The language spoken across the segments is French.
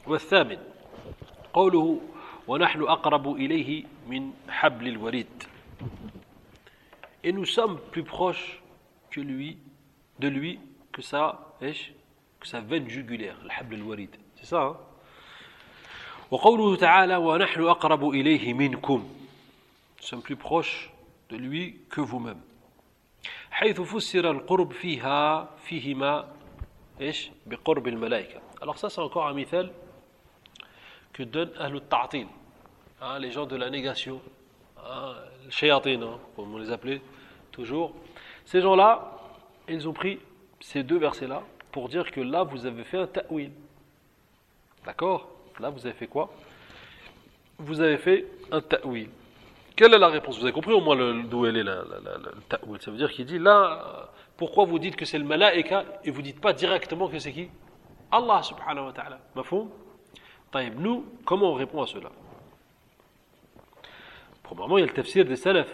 والثامن قوله ونحن أقرب إليه من حبل الوريد. Et nous sommes plus proches que lui, de lui, que sa veine jugulaire, الحبل الوريد. C'est ça, hein? وقوله تعالى ونحن أقرب إليه منكم. Nous sommes plus proches de lui que vous-même. حيث فسر القرب فيهما بقرب الملائكة. Alors ça c'est encore un mithal que donne Ahl al-Ta'til, les gens de la négation, les shayatin, comme on les appelait toujours. Ces gens-là, ils ont pris ces deux versets-là pour dire que là vous avez fait un ta'wil. D'accord? Là vous avez fait quoi? Vous avez fait un ta'wil. Quelle est la réponse? Vous avez compris au moins d'où elle est le ta'wil. Ça veut dire qu'il dit là, pourquoi vous dites que c'est le malaïka et vous dites pas directement que c'est qui? Allah subhanahu wa ta'ala. Mafhoum? Taïb, nous, comment on répond à cela? Premièrement, il y a le tafsir des salafs.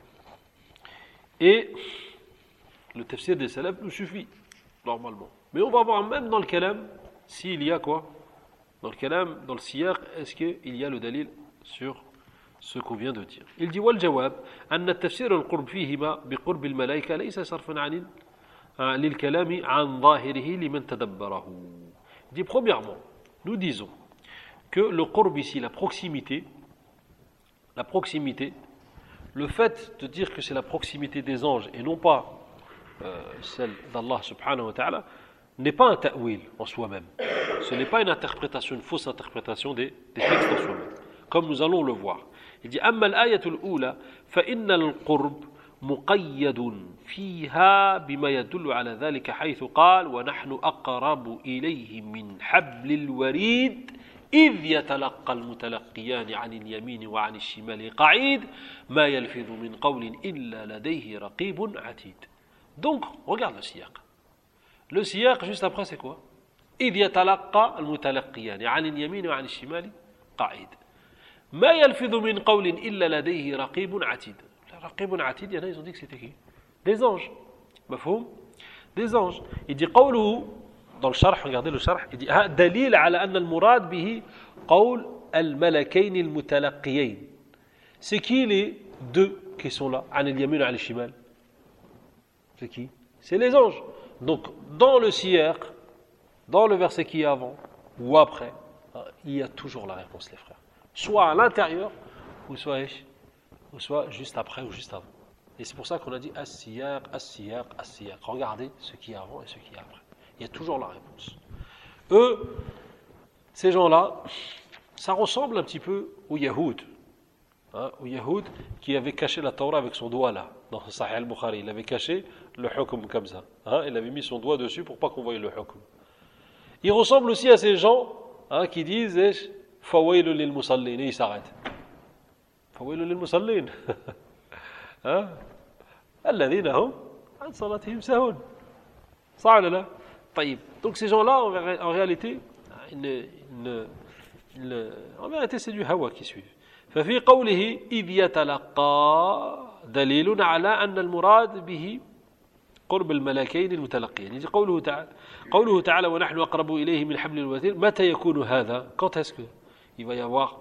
Et le tafsir des salafs nous suffit, normalement. Mais on va voir même dans le kalam, s'il y a quoi? Dans le kalam, dans le siyaq, est-ce qu'il y a le dalil sur ce qu'on vient de dire? Il dit والجواب أن التفسير القرب فيهما بقرب الملائكة ليس صرفا عن للكلام عن ظاهره لمن تدبره. Il dit premièrement, nous disons que le qurb ici, la proximité, le fait de dire que c'est la proximité des anges et non pas celle d'Allah subhanahu wa ta'ala, n'est pas un ta'wil en soi-même. Ce n'est pas une interprétation, une fausse interprétation des textes en soi-même, comme nous allons le voir. Il dit أما الآية الأولى فإن القرب مقيد فيها بما يدل على ذلك حيث قال ونحن أقرب إليه من حبل الوريد إذ يتلقى المتلقيان عن اليمين وعن الشمال قعيد ما يلفظ من قول إلا لديه رقيب عتيد. Donc, regarde le siyaq. Le siyaq, juste après, c'est quoi? إذ يتلقى المتلقيان عن اليمين وعن الشمال قعيد ما يلفظ من قول إلا لديه رقيب عتيد. رقيب عتيد, il y en a, ils ont dit que c'était qui? Des anges. مفهوم? Des anges. Il dit قوله dans le sharh, regardez le sharh, il dit دليل على أن المراد به قول الملكين المتلقيين. C'est qui les deux qui sont là? عن اليمين وعن الشمال. C'est qui? C'est les anges. Donc dans le siyaq, dans le verset qui est avant ou après, il y a toujours la réponse, les frères. Soit à l'intérieur, ou soit juste après ou juste avant. Et c'est pour ça qu'on a dit as-siyaq, as-siyaq, as-siyaq. Regardez ce qui est avant et ce qui est après. Il y a toujours la réponse. Eux, ces gens-là, ça ressemble un petit peu aux Yahoud. Aux Yahoud qui avaient caché la Torah avec son doigt là, dans Sahih al-Bukhari. Il avait caché le hukm comme ça. Il avait mis son doigt dessus pour pas qu'on voie le hukm. Il ressemble aussi à ces gens qui disent فويل للمصلين. Et ils s'arrêtent. فويل للمصلين. الذين هم عن صلاتهم ساهون. صح ولا لا؟ طيب. Donc ces gens-là, en réalité, en vérité, c'est du hawa qui suit. ففي قوله إذ يتلقى دليل على أن المراد به قرب الملكين المتلقيين. يجي قوله تعالى ونحن أقرب إليه من حبل الوتير. متى يكون هذا? Quand est-ce que il va y avoir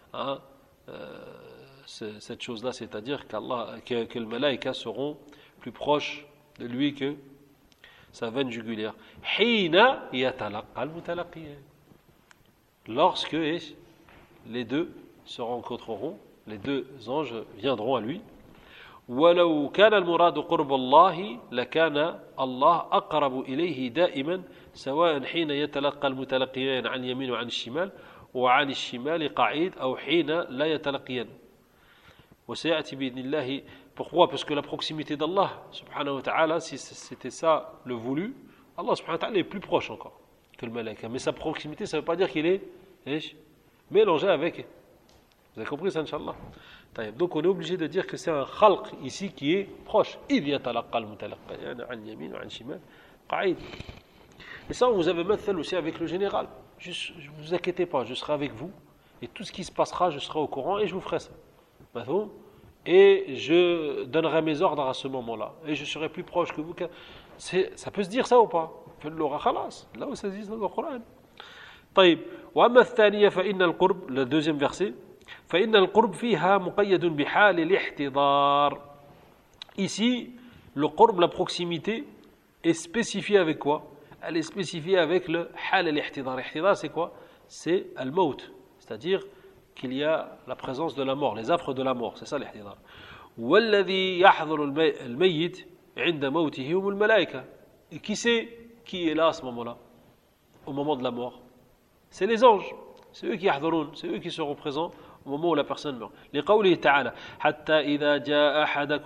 cette chose-là, c'est-à-dire que les malaïkas seront plus proches de lui que sa veine jugulaire. حين يتلقى المتلقيان. Lorsque les deux se rencontreront, les deux anges viendront à lui. ولو كان المراد قرب الله لكان الله أقرب إليه دائما سواء حين يتلقى المتلقيان عن اليمين وعن الشمال وعن الشمال قعيد أو حين لا يتلقيان. وسيأتي بإذن الله. Pourquoi? Parce que la proximité d'Allah subhanahu wa ta'ala, si c'était ça le voulu, Allah subhanahu wa ta'ala est plus proche encore que le malaika. Mais sa proximité, ça ne veut pas dire qu'il est mélangé avec. Vous avez compris ça, Inch'Allah? Donc on est obligé de dire que c'est un khalq ici qui est proche. إذ يتلقى المتلقيان عن اليمين وعن الشمال قعيد. Et ça, vous avez مثل aussi avec le général. Ne vous inquiétez pas, je serai avec vous. Et tout ce qui se passera, je serai au courant et je vous ferai ça. Et je donnerai mes ordres à ce moment-là. Et je serai plus proche que vous. Ça peut se dire ça ou pas? Là où ça se dit dans le Coran. طيب وأما الثانية فإن القرب, le deuxième verset, فإن القرب فيها مقيد بحال الاحتضار. Ici, le qurb, la proximité, est spécifiée avec quoi? Elle est spécifiée avec le hal al-ihtidar. L'ihtidar, c'est quoi? C'est al-maut, c'est-à-dire qu'il y a la présence de la mort, les affres de la mort, c'est ça l'ihtidar. والذي يحضر الميت عند موته هم الملائكة. Et qui est là à ce moment-là, au moment de la mort? C'est les anges, c'est eux qui يحضرون, c'est eux qui seront présents au moment où la personne meurt. لقوله تعالى حتى إذا جاء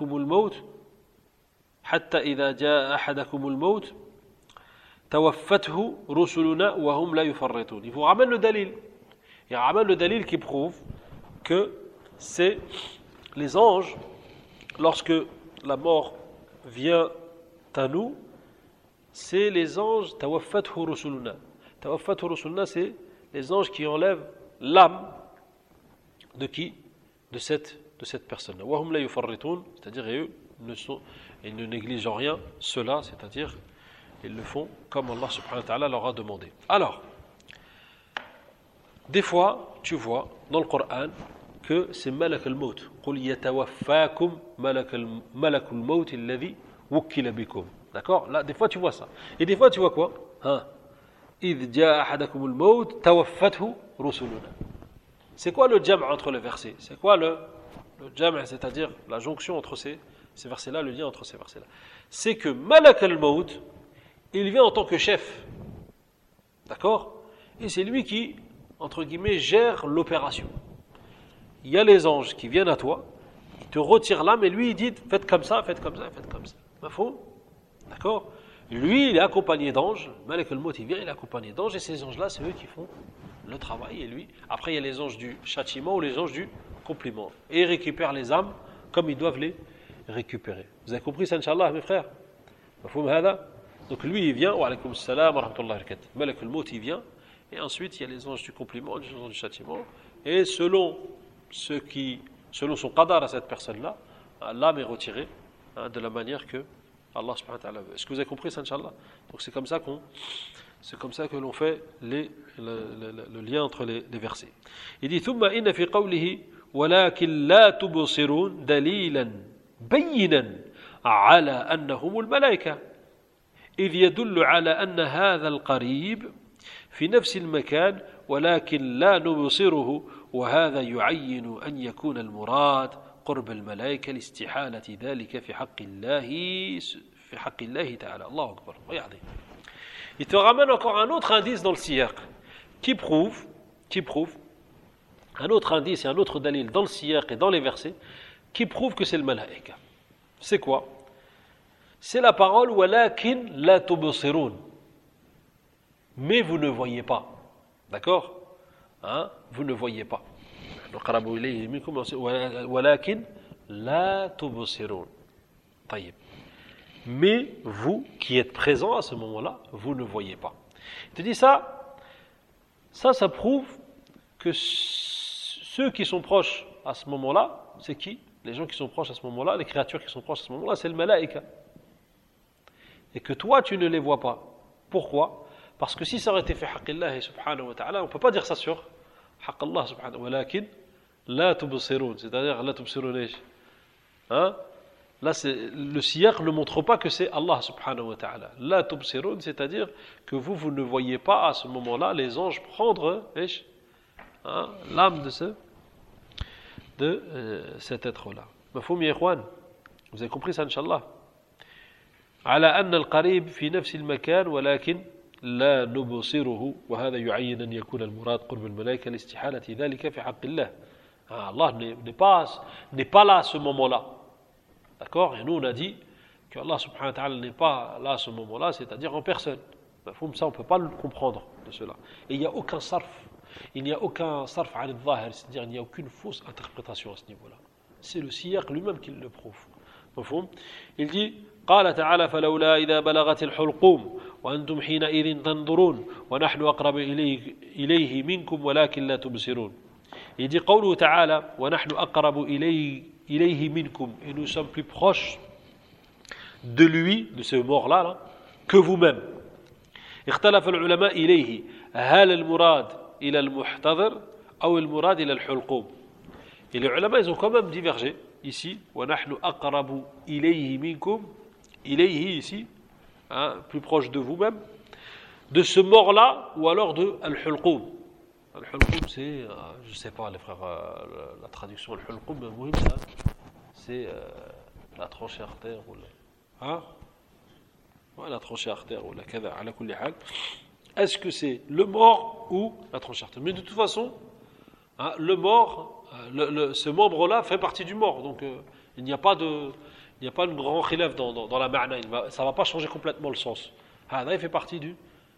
أحدكم الموت توفته رسلنا وهم لا يفرطون. Il vous ramène le dalil. Il ramène le dalil qui prouve que c'est les anges, lorsque la mort vient à nous, c'est les anges توفته رسلنا. توفته رسلنا, c'est les anges qui enlèvent l'âme de qui? De cette personne. وهم لا يفرطون, c'est-à-dire eux ils ne négligent en rien cela, c'est-à-dire ils le font comme Allah subhanahu wa ta'ala leur a demandé. Alors, des fois, tu vois dans le Coran que c'est Malak al-Maut. قُلْ يَتَوَفَّاكُمْ مَلَكُ الْمَوْتِ الَّذِي وُكِّلَ بِكُمْ. D'accord? Là, des fois, tu vois ça. Et des fois, tu vois quoi? إِذْ جَاءَ أَحَدَكُمُ الْمَوْتِ تَوَفَّتْهُ رُسُلُنَا. C'est quoi le jam' entre les versets? C'est quoi le jam', c'est-à-dire la jonction entre ces versets-là, le lien entre ces versets-là? C'est que Malak al-Maut, il vient en tant que chef. D'accord? Et c'est lui qui, entre guillemets, gère l'opération. Il y a les anges qui viennent à toi, ils te retirent l'âme et lui il dit faites comme ça, faites comme ça, faites comme ça. D'accord? Lui il est accompagné d'anges, Malak al-Maut il vient, il est accompagné d'anges et ces anges-là c'est eux qui font le travail et lui. Après il y a les anges du châtiment ou les anges du compliment. Et ils récupèrent les âmes comme ils doivent les récupérer. Vous avez compris ça, Inch'Allah, mes frères? Donc lui il vient, wa alaykoum salam wa rahmatullahi wa barakatuh. Malak al-Maut il vient et ensuite il y a les anges du compliment, les anges du châtiment et selon son qadar à cette personne-là, l'âme est retirée de la manière que Allah subhanahu wa ta'ala veut. Est-ce que vous avez compris ça, Inch'Allah? Donc c'est comme ça que l'on fait le lien entre les versets. Il dit ثم إن في قوله ولكن لا تبصرون دليلا بينا على أنهم الملائكة إذ يدل على أن هذا القريب في نفس المكان ولكن لا نبصره وهذا يعين أن يكون المراد قرب الملائكة لاستحالة ذلك في حق الله تعالى. الله أكبر. Regardez. Il te ramène encore un autre indice dans le siyaq qui prouve un autre indice et un autre dalil dans le siyaq et dans les versets qui prouve que c'est le malaïka. C'est quoi? C'est la parole walakin la tubsirun. Mais vous ne voyez pas. D'accord? Vous ne voyez pas. ولكن لا تبصرون. طيب. Mais vous qui êtes présents à ce moment-là, vous ne voyez pas. Il te dit ça prouve que ceux qui sont proches à ce moment-là, c'est qui? Les gens qui sont proches à ce moment-là, les créatures qui sont proches à ce moment-là, c'est le malaïka. Et que toi tu ne les vois pas. Pourquoi? Parce que si ça aurait été fait haqqillahi subhanahu wa ta'ala, on ne peut pas dire ça sur haqqallah subhanahu wa ta'ala. Walakin la tubsirun, c'est-à-dire la tubsirun. Là, le siyaq ne montre pas que c'est Allah subhanahu wa ta'ala. La tubsirun, c'est-à-dire que vous ne voyez pas à ce moment-là les anges prendre l'âme de cet être-là. Mafhoum ya ikhwan? Vous avez compris ça, Inch'Allah? على أن القريب في نفس المكان ولكن لا نبصره وهذا يعين أن يكون المراد قرب الملائكة لاستحالة ذلك في حق الله. Allah n'est pas là à ce moment-là. D'accord? Et nous on a dit que Allah subhanahu wa ta'ala n'est pas là à ce moment-là, c'est-à-dire en personne. Ça on ne peut pas le comprendre de cela. Et il n'y a aucun sarf. Il n'y a aucun sarf an al-zahir, c'est-à-dire il n'y a aucune fausse interprétation à ce niveau-là. C'est le siyaq lui-même qui le prouve. Il dit قال تعالى فلولا إذا بلغت الحلقوم وأنتم حينئذ تنظرون ونحن أقرب إليه منكم ولكن لا تبصرون. Il dit قوله تعالى ونحن أقرب إليه منكم, et nous sommes plus proches de lui, de ce mort-là, que vous-même. اختلف العلماء إليه هل المراد إلى المحتضر أو المراد إلى الحلقوم. Et les ulama, ils ont quand même divergé ici. وَنَحْنُ أَقْرَبُ إِلَيْهِ مِنْكُمْ. إِلَيْهِ ici, hein, plus proche de vous-même, de ce mort-là, ou alors de al-hulqoum. Al-hulqoum, c'est, je ne sais pas les frères, la traduction al-hulqoum, c'est la tranchée artère ou la, hein? Ouais, la tranchée artère ou la kada, ala kulli hal. Est-ce que c'est le mort ou la tranchée artère? Mais de toute façon, hein, le mort, ce membre-là fait partie du mort, donc il n'y a pas de grand khilaf dans la ma'na, ça ne va pas changer complètement le sens. Il fait partie du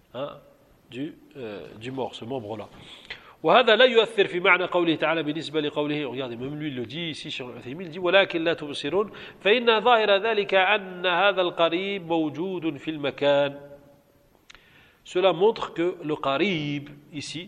mort, ce membre-là. وهذا لا يؤثر في معنى قوله تعالى بالنسبة لقوله. Regardez, même lui il le dit ici sur Al-Uthaymin, il dit ولكن لا تبصرون فإن ظاهر ذلك أن هذا القريب موجود في المكان. Cela montre que le qarib ici,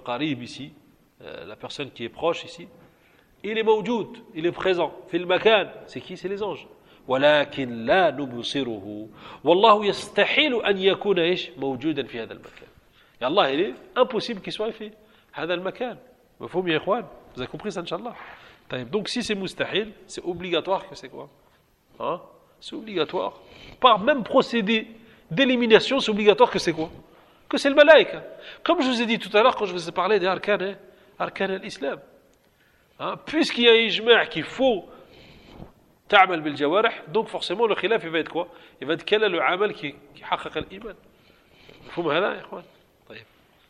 la personne qui est proche ici, il est موجود, il est présent. في المكان, c'est qui? C'est les anges. ولكن لا نبصره والله يستحيل أن يكون إيش موجودا في هذا المكان. Et Allah, il est impossible qu'il soit fait هذا المكان. مفهوم يا إخوان? Vous avez compris ça, Inch'Allah? Donc si c'est mustahil, c'est obligatoire que c'est quoi? Hein? C'est obligatoire. Par même procédé d'élimination, c'est obligatoire que c'est quoi? Que c'est le malaïka. Comme je vous ai dit tout à l'heure quand je vous ai parlé des arkan al-islam. Hein? Puisqu'il y a un ijma' qu'il faut تعمل بالجوارح, donc forcément le khilaf il va être quoi? Il va être quel est le amal qui حقق الإيمان. مفهوم هذا يا إخوان؟ طيب.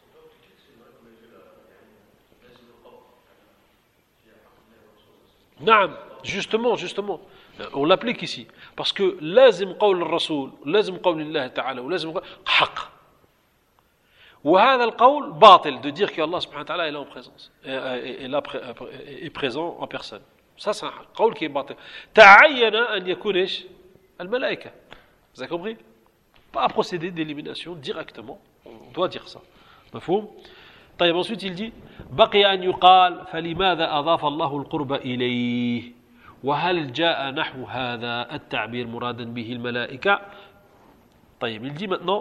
نعم, justement, on l'applique ici parce que لازم قول الرسول, لازم قول الله تعالى, ولازم حق. وهذا القول باطل, de dire que Allah subhanahu wa ta'ala est là en présence, est présent en personne. Ça, c'est un qawl qui est batil. Ta'ayyana an yakun ish al-malaïka. Vous avez compris? Pas à procéder d'élimination directement. On doit dire ça. Mafhoum? طيب, ensuite il dit بقي أن يقال فلماذا أضاف الله القرب إليه وهل جاء نحو هذا التعبير مرادا به الملائكة. طيب, il dit maintenant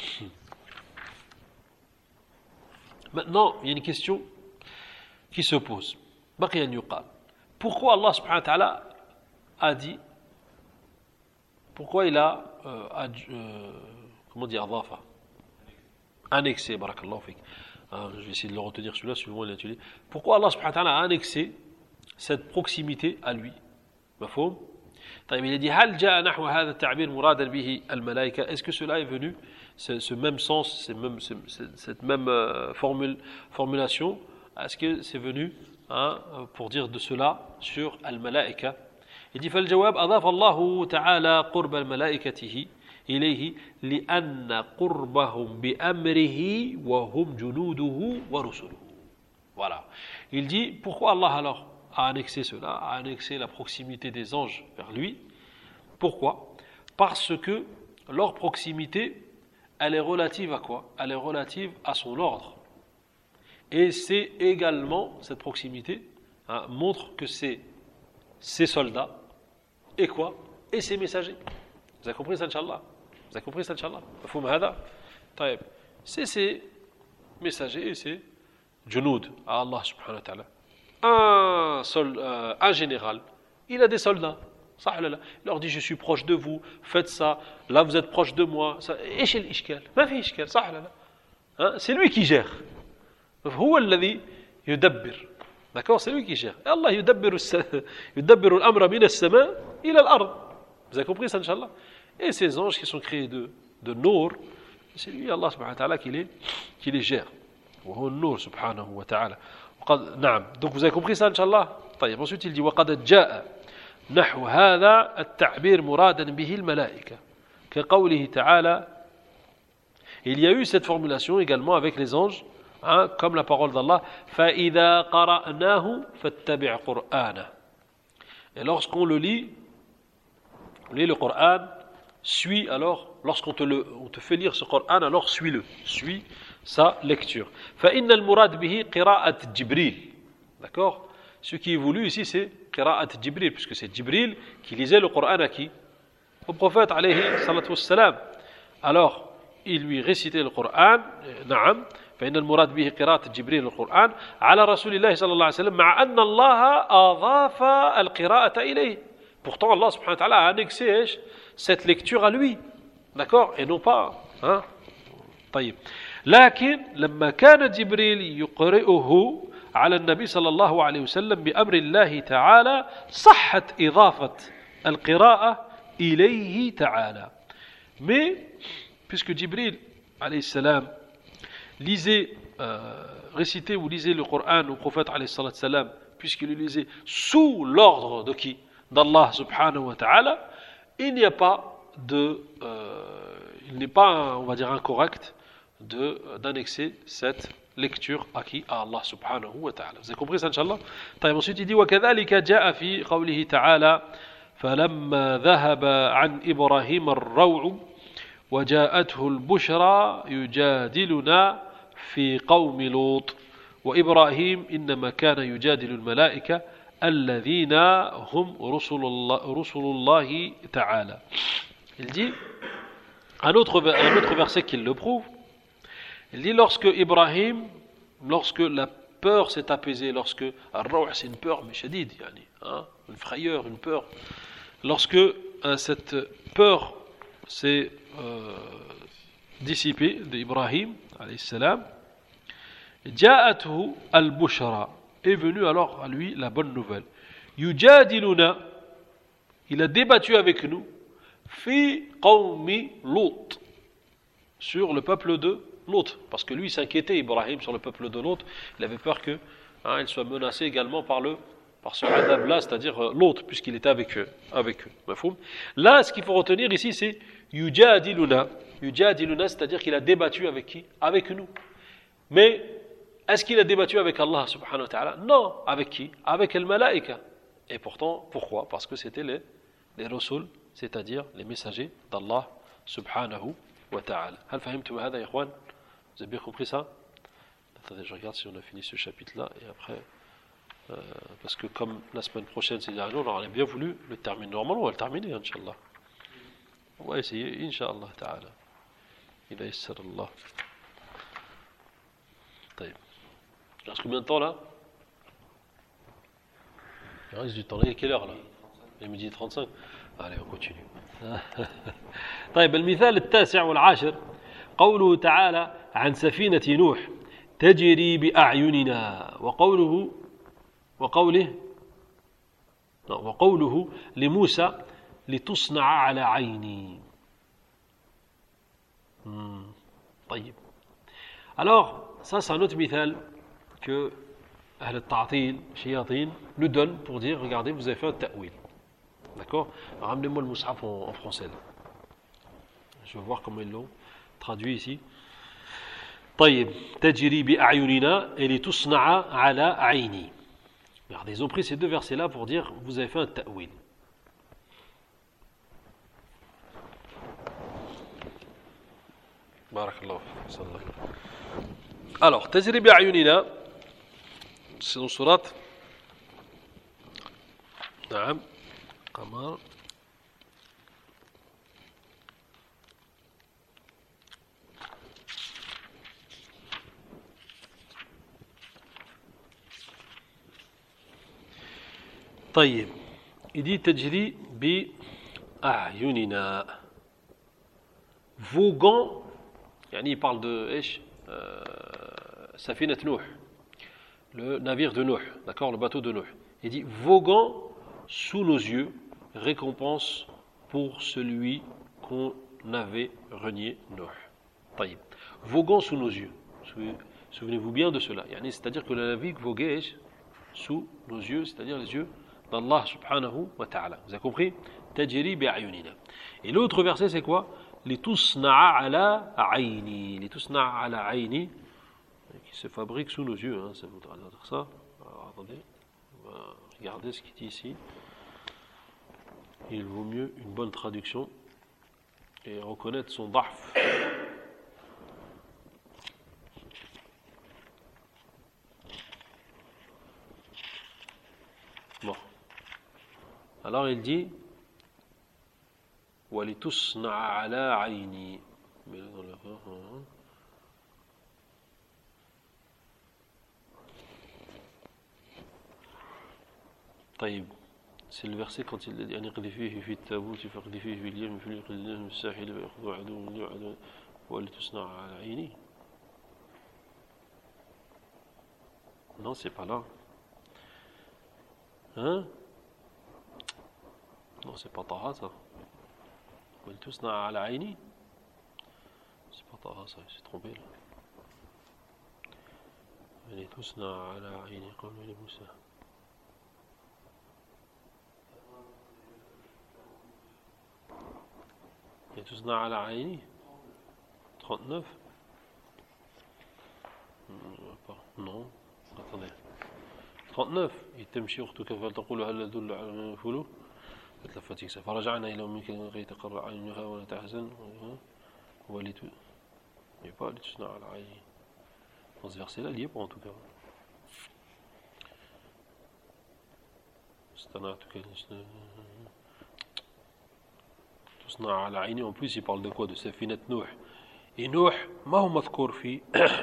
il y a une question qui se pose. بقي أن يقال. Pourquoi Allah subhanahu wa ta'ala a dit, pourquoi il a, comment dire, annexé, barakallahu fik. Je vais essayer de le retenir celui-là, suivant l'intitulé. Pourquoi Allah subhanahu wa ta'ala a annexé cette proximité à lui? Mafhoum? Il a dit, hal ja'a nahwa hadha at-ta'bir muradan bihi al-malaika. Est-ce que cela est venu, ce même sens, cette même formulation, est-ce que c'est venu pour dire de cela sur al-malaika? Il dit فالجواب أضاف الله تعالى قرب الملائكته إليه لأن قربهم بأمره وهم جنوده ورسله. Voilà. Il dit pourquoi Allah alors a annexé cela, a annexé la proximité des anges vers lui. Pourquoi? Parce que leur proximité, elle est relative à quoi? Elle est relative à son ordre. Et c'est également, cette proximité montre que c'est ses soldats et quoi? Et ses messagers. Vous avez compris ça, Inch'Allah? Vous avez compris ça, Inch'Allah? C'est ses messagers et ses junoud à Allah subhanahu wa ta'ala. Un général, il a des soldats. Il leur dit je suis proche de vous, faites ça, là vous êtes proche de moi. C'est lui qui gère. هو الذي يدبر. D'accord, c'est lui qui gère. Et Allah يدبر الأمر من السماء إلى الأرض. Vous avez compris ça, Inch'Allah? Et ces anges qui sont créés de nour, c'est lui, Allah subhanahu wa ta'ala, qui les gère. وهو النور سبحانه وتعالى. نعم. Donc vous avez compris ça, Inch'Allah? طيب. Ensuite il dit وقد جاء نحو هذا التعبير مرادا به الملائكة كقوله تعالى. Il y a eu cette formulation également avec les anges. Comme la parole d'Allah فَإِذَا قَرَأْنَاهُ فَاتَّبِعْ قُرْآنَهُ. Et lorsqu'on le lit, le Coran, suis alors, lorsqu'on te fait lire ce Coran, alors suis-le, suis sa lecture. فَإِنَّ الْمُرَادْ بِهِ قِرَاءَةِ جِبْرِيلِ. D'accord? Ce qui est voulu ici, c'est قِرَاءَةِ جِبْرِيلِ, puisque c'est Jibril qui lisait le Coran à qui? Au prophète, alayhi salatu wassalam. Alors, il lui récitait le Coran, na'am, فإن المراد به قراءة جبريل القرآن على رسول الله صلى الله عليه وسلم مع أن الله أضاف القراءة إليه. Pourtant Allah subhanahu wa ta'ala a annexé cette lecture à lui, d'accord, et non pas hein. طيب لكن لما كان جبريل يقرئه على النبي صلى الله عليه وسلم بأمر الله تعالى صحت إضافة القراءة إليه تعالى. Mais puisque Jibril alayhi salam lisait, récitait ou lisait le Coran au prophète alayhi salam, puisqu'il le lisait sous l'ordre de qui? D'Allah subhanahu wa ta'ala, il n'est pas, on va dire, incorrect d'annexer cette lecture à qui? À Allah subhanahu wa ta'ala. Vous avez compris ça, Inch'Allah? Ensuite, il dit وَكَذَلِكَ جَاءَ فِي قَوْلِهِ تَعَالَى فَلَمَّا ذَهَبَ عَنْ إِبْرَاهِيمَ الرَّوْعُ وجاءته البشرى يجادلنا في قوم لوط وإبراهيم إنما كان يجادل الملائكة الذين هم رسل الله تعالى. Il dit un autre verset qui le prouve. Il dit lorsque la peur s'est apaisée, lorsque c'est une peur mais shadid, une frayeur, une peur, lorsque cette peur s'est dissipée d'Ibrahim alayhi salam, ja'atuhu al-bushra, est venue alors à lui la bonne nouvelle. Yujadiluna, il a débattu avec nous, fi qawmi Lut, sur le peuple de Lut, parce que lui il s'inquiétait, Ibrahim, sur le peuple de Lut, il avait peur que il soit menacé également par ce adab là, c'est-à-dire Lut, puisqu'il était avec eux. Là, ce qu'il faut retenir ici, c'est yujadiluna, c'est-à-dire qu'il a débattu avec qui? Avec nous. Mais est-ce qu'il a débattu avec Allah subhanahu wa ta'ala? Non. Avec qui? Avec les malaïka. Et pourtant, pourquoi? Parce que c'était les rasul, c'est-à-dire les messagers d'Allah subhanahu wa ta'ala. Hal fahimtum hada ya ikhwan? Vous avez bien compris ça? Attendez, je regarde si on a fini ce chapitre-là et après, parce que comme la semaine prochaine c'est dernier, on aurait bien voulu le terminer. Normalement, on va le terminer, Inch'Allah. On va essayer, Inch'Allah ta'ala. Il a yassar Allah. طيب. Il reste combien de temps là? Il reste du temps. Il est quelle heure là? Il est midi 35. Allez, on continue. طيب المثال التاسع والعاشر قوله تعالى عن سفينة نوح تجري بأعيننا وقوله لموسى لتصنع على عيني. طيب. Alors, ça c'est un autre mithal que Ahl al-Ta'til, Shayatin, nous donne pour dire, regardez, vous avez fait un ta'wil. D'accord? Ramenez-moi le mushaf en français. Là. Je vais voir comment ils l'ont traduit ici. طيب تجري بأعيننا et لتصنع على عيني. Regardez, ils ont pris ces deux versets-là pour dire, vous avez fait un ta'wil. Barakallahu fiik. Alors, تجري بأعيننا, c'est dans surat نعم قمر طيب il dit تجري بأعيننا voguant يعني il parle de ايش سفينة نوح, le navire de Nuh, d'accord, le bateau de Nuh. Il dit voguant sous nos yeux, récompense pour celui qu'on avait renié Nuh. طيب. Voguant sous nos yeux. Souvenez-vous bien de cela. C'est-à-dire que le navire voguait sous nos yeux, c'est-à-dire les yeux d'Allah subhanahu wa ta'ala. Vous avez compris? Tajri bi'ayunina. Et l'autre verset c'est quoi? Litusna'a ala ayni. Litusna'a ala ayni, qui se fabrique sous nos yeux, ça voudra dire ça. Alors, attendez, on va regarder ce qu'il dit ici. Il vaut mieux une bonne traduction et reconnaître son da'f. Bon. Alors il dit وَلِتُصْنَعَ عَلَى عَيْنِي. طيب c'est le verset quand il dit أن اقذفيه في التابوت فاقذفيه في اليم فليقذفه بالساحل فيأخذه عدو لي وعدو ولتصنع على عيني. Non, c'est pas là. Hein? Non, c'est pas Taha ça. ولتصنع على عيني. C'est pas Taha ça, c'est trompé là. ولتصنع على عيني قوم موسى. ولتصنع على عيني 39. Non, attendez. 39 تمشي أختك فلتقول هل أدل على من يفعله فتلفتك فرجعنا إلى أمك كي تقر عينها ولا تحزن il n'y a pas لتصنع على عيني. Dans ce verset-là, il n'y est pas en tout cas. تصنع على عيني. En plus, il parle de quoi? De Safinat Nuh. Et Nuh, ما هو مذكور فيه؟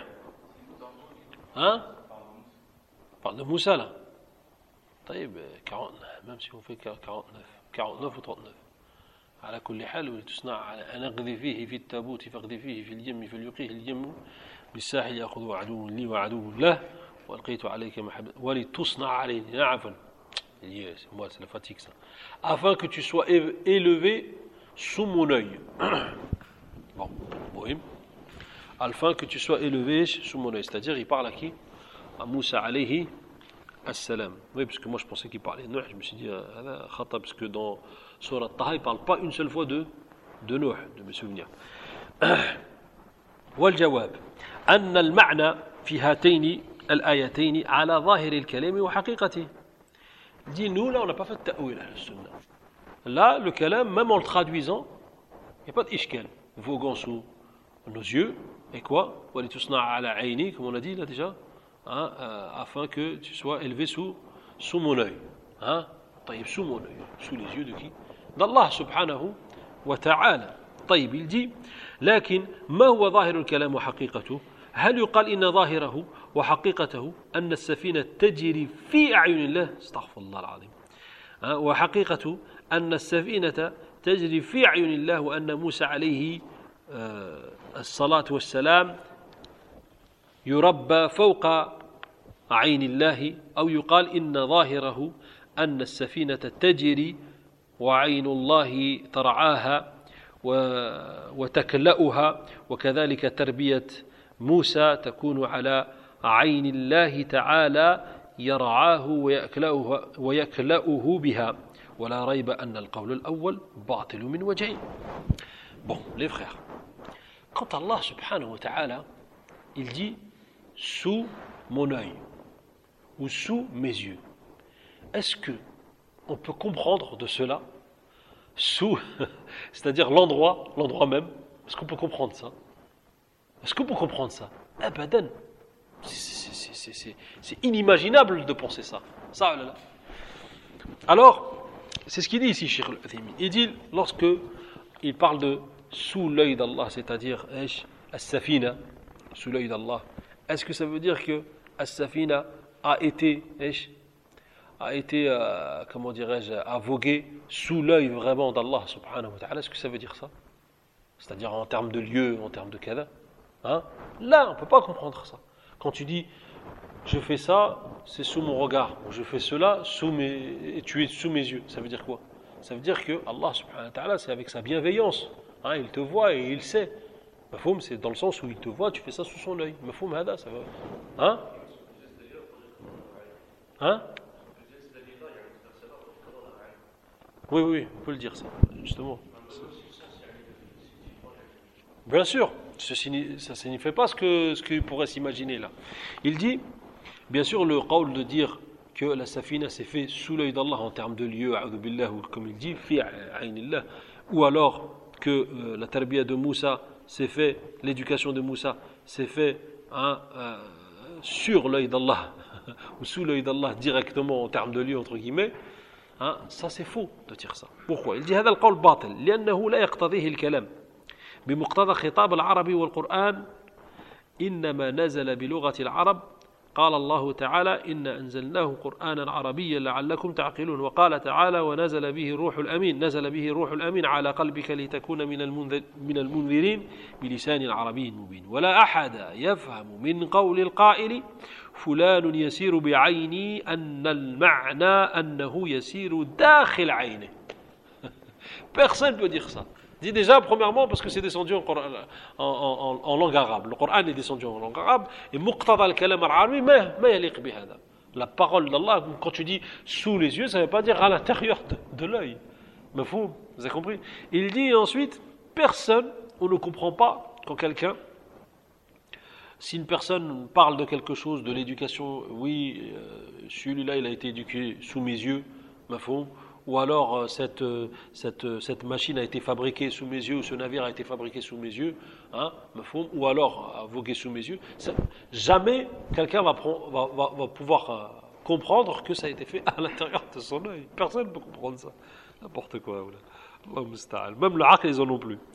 Hein? On parle de Moussa là. طيب 40, même si on fait 49 ou 39. على كل حال ولتصنع على أنا أقذفيه في التابوت فاقذفيه في اليم فليلقيه اليم بالساحل يأخذه عدو لي وعدو له وألقيت عليك محبة ولتصنع عليه. عفوا, moi c'est la fatigue ça. Afin que tu sois élevé sous mon œil. Bon, oui. Afin que tu sois élevé sous mon œil. C'est-à-dire, il parle à qui? À Moussa alayhi as-salam. Oui, parce que moi je pensais qu'il parlait de Nuh. Je me suis dit, khata, parce que dans Surah Taha, il ne parle pas une seule fois de Nuh, de mes souvenirs. والجواب أن المعنى في هاتين الآيتين على ظاهر الكلام وحقيقته. Dit, nous là on n'a pas fait de ta'wil à la sunna. Là, le kalam, même en le traduisant, il n'y a pas d'ishkal. Voguant sous nos yeux, et quoi? وَلِتُصْنَعَ عَلَى عَيْنِي, comme on a dit là déjà, hein, afin que tu sois élevé sous mon œil. Hein? طيب, sous mon œil. Sous les yeux de qui? d'Allah subhanahu wa ta'ala. طيب, il dit, لكن ما هو ظاهر الكلام وحقيقته؟ هل يقال إن ظاهره وحقيقته أن السفينة تجري في أعين الله؟ استغفر الله العظيم. وحقيقة أن السفينة تجري في أعين الله وأن موسى عليه الصلاة والسلام يربى فوق عين الله، أو يقال إن ظاهره أن السفينة تجري وعين الله ترعاها وتكلأها، وكذلك تربية موسى تكون على عين الله تعالى يرعاه ويكلأه بها، ولا ريب أن القول الأول باطل من وجهين. Bon, les frères, quand Allah subhanahu wa ta'ala, il dit sous mon œil ou sous mes yeux, est-ce que on peut comprendre de cela sous, c'est-à-dire l'endroit même, est-ce qu'on peut comprendre ça? Est-ce qu'on peut comprendre ça? Abadan. C'est inimaginable de penser ça. Ça, là. Alors, c'est ce qu'il dit ici, Cheikh Al-Uthaymin. Il dit, lorsque il parle de sous l'œil d'Allah, c'est-à-dire As-Safina, sous l'œil d'Allah, est-ce que ça veut dire que As-Safina a été comment dirais-je, a vogué sous l'œil vraiment d'Allah subhanahu wa ta'ala? Est-ce que ça veut dire ça? C'est-à-dire en termes de lieu, en termes de kada? Hein? Là, on ne peut pas comprendre ça. Quand tu dis je fais ça, c'est sous mon regard, ou je fais cela et tu es sous mes yeux, ça veut dire quoi? Ça veut dire que Allah subhanahu wa ta'ala, c'est avec sa bienveillance, hein, il te voit et il sait. Mafhoum, c'est dans le sens où il te voit, tu fais ça sous son œil. Mafhoum, hada, ça va. Hein? Hein? Oui, on peut le dire ça, justement. Bien sûr, ça ne signifie pas ce qu'il pourrait s'imaginer là. Il dit, bien sûr, le qawl de dire que la safina s'est fait sous l'œil d'Allah en termes de lieu, a'udhu billah, ou comme il dit, fi aynillah, ou alors que la tarbiya de Moussa s'est fait, l'éducation de Moussa s'est fait sur l'œil d'Allah, ou sous l'œil d'Allah directement en termes de lieu, entre guillemets. Hein, ça c'est faux de dire ça. Pourquoi? Il dit هذا القول باطل لأنه لا يقتضيه الكلام بمقتضى خطاب العربي والقرآن إنما نزل بلغة العرب قال الله تعالى إن أنزلناه قرآنا عربيا لعلكم تعقلون وقال تعالى ونزل به الروح الأمين نزل به الروح الأمين على قلبك لتكون من المنذرين بلسان عربي مبين ولا أحد يفهم من قول القائل فلان يسير بعيني أن المعنى أنه يسير داخل عينه. Personne ne peut dire ça. Dis déjà, premièrement, parce que c'est descendu en langue arabe. Le Coran est descendu en langue arabe. Et muqtada al-kalam al-arabi, ma yaliq bihada. La parole d'Allah, quand tu dis sous les yeux, ça ne veut pas dire à l'intérieur de l'œil. Mais vous avez compris? Il dit ensuite, personne, on ne comprend pas quand quelqu'un, si une personne parle de quelque chose, de l'éducation, oui, celui-là, il a été éduqué sous mes yeux, mafhoum. Ou alors cette machine a été fabriquée sous mes yeux, ou ce navire a été fabriqué sous mes yeux, hein, ou alors a vogué sous mes yeux. Jamais quelqu'un va pouvoir comprendre que ça a été fait à l'intérieur de son œil. Personne ne peut comprendre ça. N'importe quoi. Même le aql, ils en ont plus.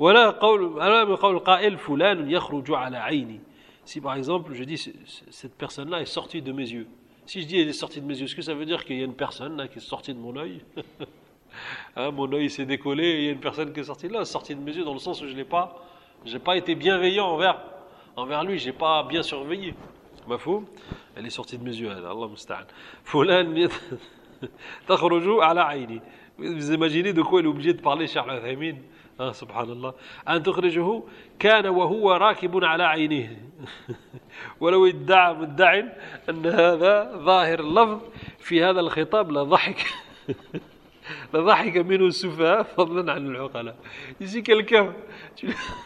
Si par exemple, je dis, cette personne-là est sortie de mes yeux. Si je dis elle est sortie de mes yeux, est-ce que ça veut dire qu'il y a une personne là qui est sortie de mon œil? Hein, mon œil s'est décollé et il y a une personne qui est sortie de là, sortie de mes yeux dans le sens où je n'ai pas été bienveillant envers lui, je n'ai pas bien surveillé. Mafhoum? Elle est sortie de mes yeux, Allah musta'an. Fulan takhruju ala ayni. Vous imaginez de quoi il est obligé de parler, Cheikh Al-Uthaymin? سبحان الله أن تخرجه كان وهو راكب على عينيه ولو ادعى مدع أن هذا ظاهر اللفظ في هذا الخطاب لضحك منه السفهاء فضلا عن العقلاء. Si quelqu'un tu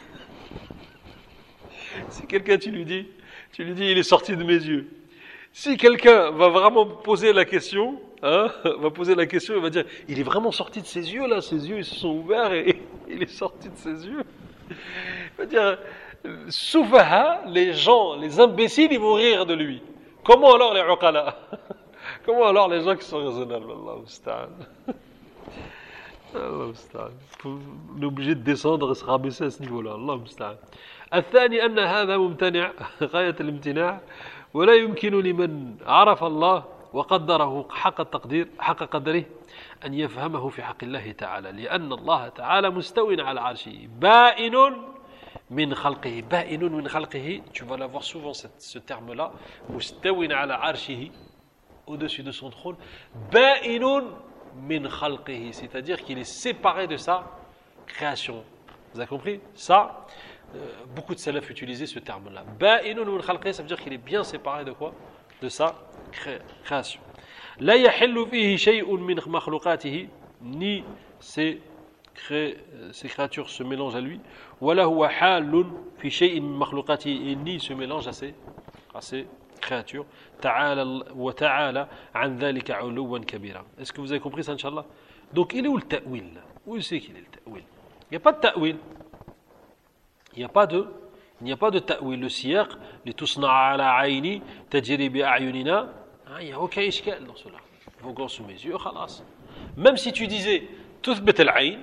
lui dis il est sorti de mes yeux. Si quelqu'un va vraiment poser la question, il va dire, il est vraiment sorti de ses yeux là, ses yeux ils se sont ouverts et il est sorti de ses yeux. Il va dire, soufaha, les gens, les imbéciles, ils vont rire de lui. Comment alors les uqala? Comment alors les gens qui sont raisonnables? Allah musta'an. Allah musta'an. On est obligé de descendre et se rabaisser à ce niveau-là. Allah musta'an. الثاني أن هذا ممتنع غاية الامتناع ولا يمكن لمن عرف الله وقدره حق قدره أن يفهمه في حق الله تعالى لأن الله تعالى مستو على عرشه بائن من خلقه tu vas l'avoir souvent ce terme-là مستو على عرشه au-dessus de son trône بائن من خلقه c'est-à-dire qu'il est séparé de sa création. Vous avez compris ça? Beaucoup de salaf utilisaient ce terme-là. Ba'inun min khalqihi, ça veut dire qu'il est bien séparé de quoi? De sa création. La yahillu fihi shay'un min makhluqatihi, ni ses créatures se mélangent à lui. Wala huwa halun fi shay'in min makhluqatihi, et ni se mélange à ses créatures. Ta'ala wa ta'ala an dhalika 'uluwan kabira. Est-ce que vous avez compris ça, Inch'Allah? Donc il est où le ta'wil? Où c'est qu'il est le ta'wil? Il n'y a pas de ta'wil. Il n'y a pas de ta'wil. Le siyaq, les tusna'a ala ayni, tajri bi a'yunina, il n'y a aucun ishkal dans cela. Voguant sous mes yeux, khalas. Même si tu disais tuthbit al-ayn,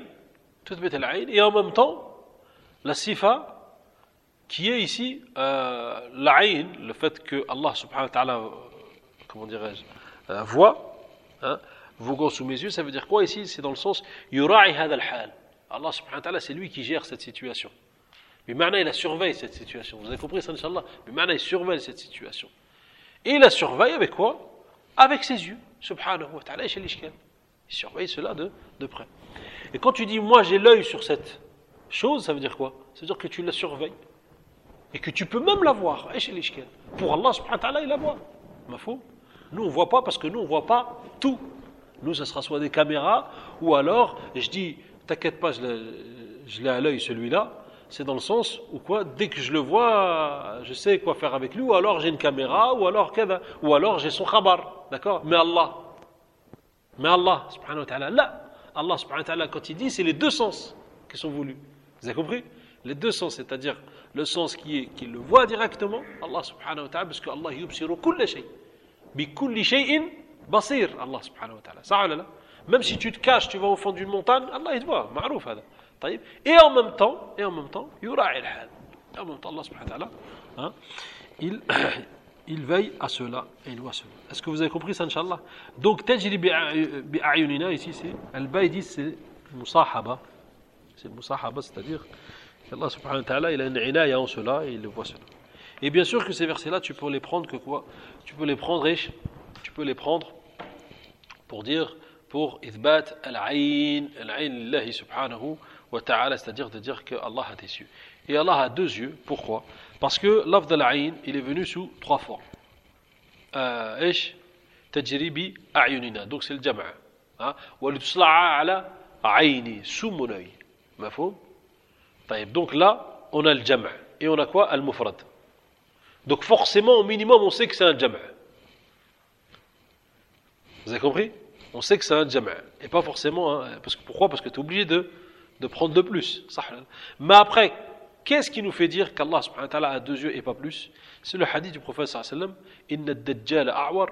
et en même temps, la sifa, qui est ici, l'ayn, le fait que Allah subhanahu wa ta'ala, comment dirais-je, voit, voguant sous mes yeux, ça veut dire quoi ici? C'est dans le sens, yura'i hadha al-hal. Allah subhanahu wa ta'ala, c'est lui qui gère cette situation. Bima'na, il surveille cette situation. Vous avez compris ça, Inch'Allah? Bima'na, il surveille cette situation. Et il la surveille avec quoi? Avec ses yeux. Subhanahu wa ta'ala, il surveille cela de près. Et quand tu dis, moi j'ai l'œil sur cette chose, ça veut dire quoi? Ça veut dire que tu la surveilles. Et que tu peux même la voir. Pour Allah, subhanahu wa ta'ala, il la voit. Nous, on ne voit pas parce que nous, on ne voit pas tout. Nous, ça sera soit des caméras, ou alors, je dis, t'inquiète pas, je l'ai à l'œil celui-là. C'est dans le sens où quoi, dès que je le vois, je sais quoi faire avec lui, ou alors j'ai une caméra, ou alors j'ai son khabar, d'accord? Mais Allah, subhanahu wa ta'ala, là, Allah subhanahu wa ta'ala, quand il dit, c'est les deux sens qui sont voulus. Vous avez compris? Les deux sens, c'est-à-dire le sens qui le voit directement, Allah subhanahu wa ta'ala, parce que Allah yubsiru kulla shay, bi kulli shay'in basir, Allah subhanahu wa ta'ala. Ça, là. Même si tu te caches, tu vas au fond d'une montagne, Allah il te voit, ma'rouf hada. Et en même temps, yura'i al-hal. En même temps, Allah subhanahu wa ta'ala, il veille à cela et il voit cela. Est-ce que vous avez compris ça, Inch'Allah? Donc, tajri bi'ayunina, ici, c'est al-baydi, c'est musahaba. C'est le musahaba, c'est-à-dire qu'Allah subhanahu wa ta'ala, il a une inaya en cela et il le voit cela. Et bien sûr que ces versets-là, tu peux les prendre que quoi? Tu peux les prendre pour dire, pour ithbat al-ayn lillahi subhanahu wa ta'ala, c'est-à-dire de dire que Allah a des yeux. Et Allah a deux yeux. Pourquoi? Parce que l'afd al-ayn, il est venu sous trois formes. Tajri bi a'yunina. Donc c'est le jama'. Wa litusla' ala ayni, sous mon œil. Mafhum? Donc là, on a le jama'. Et on a quoi? Al-mufrad. Donc forcément, au minimum, on sait que c'est un jama'. Vous avez compris? On sait que c'est un jama'. Et pas forcément. Pourquoi? Parce que tu es obligé de prendre de plus. Mais après, qu'est-ce qui nous fait dire qu'Allah subhanahu wa ta'ala a deux yeux et pas plus? C'est le hadith du prophète sallallahu alayhi wa sallam. Inna ad-dajjal a'war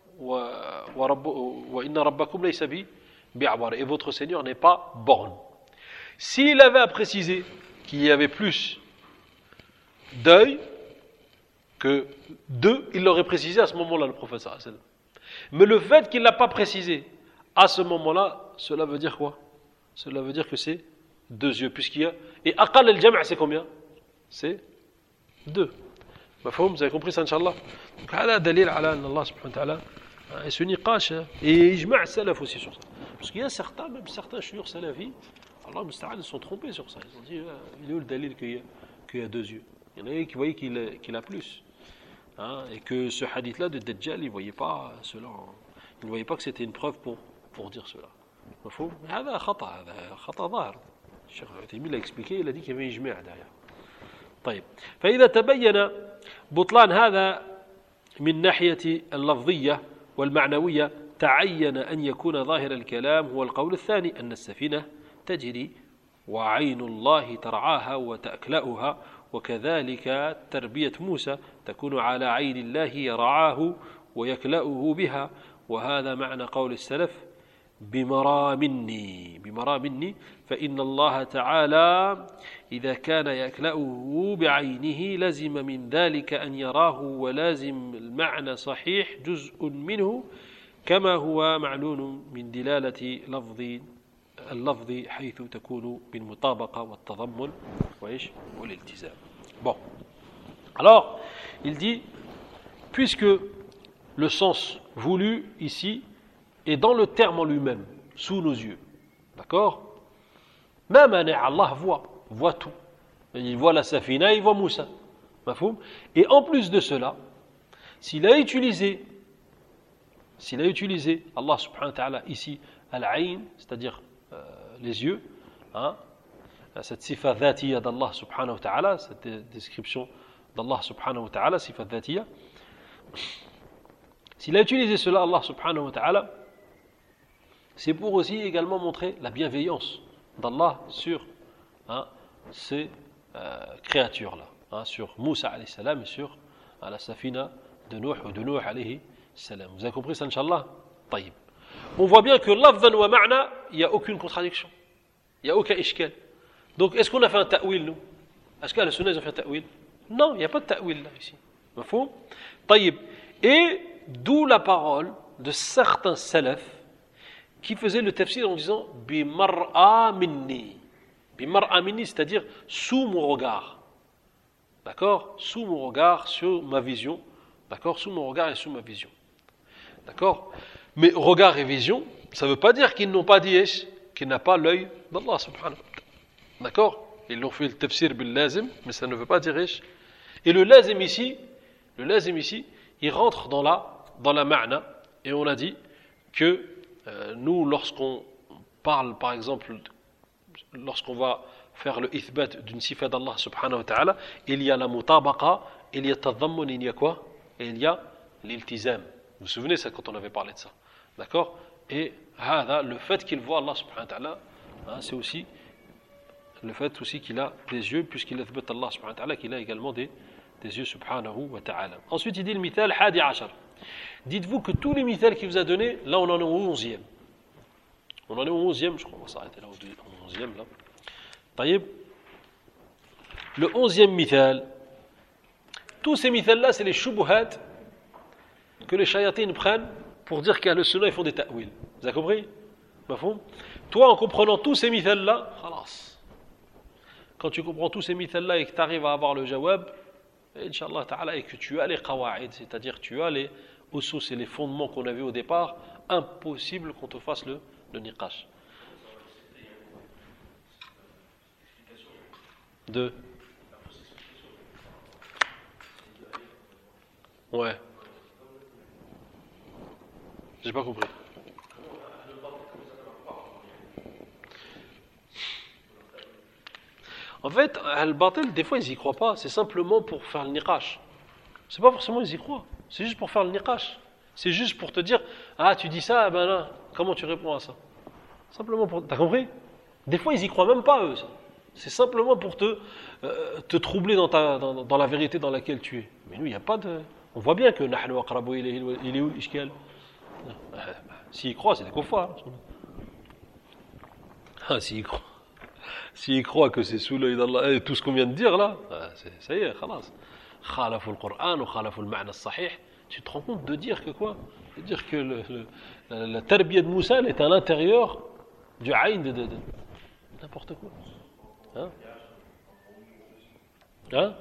wa inna rabbakum laysa bi'awar. Et votre Seigneur n'est pas borgne. S'il avait à préciser qu'il y avait plus d'œil que deux, il l'aurait précisé à ce moment-là, le prophète sallallahu alayhi wa sallam. Mais le fait qu'il ne l'a pas précisé à ce moment-là, cela veut dire quoi? Cela veut dire que c'est deux yeux, puisqu'il y a. Et aqal al-jam' c'est combien? C'est deux. Vous avez compris ça, Inch'Allah? Donc, c'est dalil ala Allah subhanahu wa ta'ala. Et ce niqash, et ijma' salaf aussi sur ça. Parce qu'il y a certains, même certains chouïrs salafis, Allah musta'an, ils sont trompés sur ça. Ils ont dit, il est où le dalil qu'il y a deux yeux? Il y en a qui voyaient qu'il a plus. Et que ce hadith-là de Dajjal, il ne voyait pas cela. Il ne voyait pas que c'était une preuve pour dire cela. مفهوم؟ هذا خطأ ظاهر. الشيخ العثيمين l'a expliqué, il a dit qu'il y avait إجماع derrière. طيب. فإذا تبين بطلان هذا من ناحية اللفظية والمعنوية تعين أن يكون ظاهر الكلام هو القول الثاني أن السفينة تجري وعين الله ترعاها وتأكلأها وكذلك تربية موسى تكون على عين الله يرعاه ويكلأه بها وهذا معنى قول السلف بمرى مني فإن الله تعالى إذا كان يكلأه بعينه لزم من ذلك أن يراه ولازم المعنى صحيح جزء منه كما هو معلوم من دلالة اللفظ حيث تكون بالمطابقة والتضمن والالتزام. Bon. Alors, il dit, puisque le sens voulu ici est dans le terme en lui-même, sous nos yeux. D'accord? Même Allah voit tout. Il voit la Safina, il voit Moussa. Mafhoum? Et en plus de cela, s'il a utilisé Allah subhanahu wa ta'ala ici, al-ayn, c'est-à-dire les yeux, cette sifa dhatiya d'Allah subhanahu wa ta'ala, cette description d'Allah subhanahu wa ta'ala, sifa dhatiya, s'il a utilisé cela, Allah subhanahu wa ta'ala, c'est pour aussi également montrer la bienveillance d'Allah sur ces créatures-là, sur Moussa alayhi salam et sur la safina de Nuh alayhi salam. Vous avez compris ça, Inch'Allah? Taïb. On voit bien que lafzan wa ma'na, il n'y a aucune contradiction. Il n'y a aucun ishkal. Donc, est-ce qu'on a fait un ta'wil, nous? Est-ce qu'à la sunna, ils ont fait un ta'wil? Non, il n'y a pas de ta'wil là, ici. Mafhum? Taïb. Et d'où la parole de certains salafs qui faisaient le tafsir en disant bimar'a minni. Bimar'a minni, c'est-à-dire sous mon regard. D'accord? Sous mon regard, sur ma vision. D'accord? Sous mon regard et sous ma vision. D'accord? Mais regard et vision, ça ne veut pas dire qu'ils n'ont pas dit qu'il n'a pas l'œil d'Allah subhanahu wa ta'ala. D'accord? Ils l'ont fait le tafsir bil lazim, mais ça ne veut pas dire Et le lazim ici, il rentre dans la ma'na, et on a dit que nous, lorsqu'on parle, par exemple, lorsqu'on va faire le ithbat d'une sifa d'Allah subhanahu wa ta'ala, il y a la mutabaqa, il y a tadammun, il y a quoi? Et il y a l'iltizam. Vous vous souvenez ça quand on avait parlé de ça? D'accord? Et le fait qu'il voit Allah subhanahu wa ta'ala, c'est aussi le fait aussi qu'il a des yeux, puisqu'il ithbat Allah subhanahu wa ta'ala, qu'il a également des yeux subhanahu wa ta'ala. Ensuite, il dit le mithal hadi ashar. Dites-vous que tous les mithals qu'il vous a donnés, là on en est au 11e. On en est au 11e, je crois, on va s'arrêter là au 11e. Là. Taïb. Le 11e mithal, tous ces mithals-là, c'est les shubuhat que les shayatines prennent pour dire qu'Ahl Sunnah ils font des ta'wil. Vous avez compris? Mafhoum? Toi, en comprenant tous ces mithals-là, khalas. Quand tu comprends tous ces mithals-là et que tu arrives à avoir le jawab, Inch'Allah ta'ala, et que tu as les qawa'id, c'est-à-dire tu as les usus et les fondements qu'on a vus au départ, impossible qu'on te fasse le niqash. De Ouais. J'ai pas compris. En fait, al-batil, des fois ils y croient pas, c'est simplement pour faire le niqash. C'est pas forcément ils y croient, c'est juste pour faire le niqash. C'est juste pour te dire, ah tu dis ça, ben là, comment tu réponds à ça? Simplement pour... T'as compris? Des fois ils y croient même pas eux, ça. C'est simplement pour te troubler dans la vérité dans laquelle tu es. Mais nous, il n'y a pas de... On voit bien que nahnu aqrabu ilayhi, il est où l'ishkal? S'il y croit, c'est des kuffars. Ah, s'il croit que c'est sous l'œil d'Allah, et tout ce qu'on vient de dire là, ça y est, khalas. Khalafu al-Qur'an ou khalafu al-ma'na as-sahih. Tu te rends compte de dire que quoi? De dire que la tarbiya de Moussa, elle est à l'intérieur du ayn de n'importe quoi. Hein? Hein?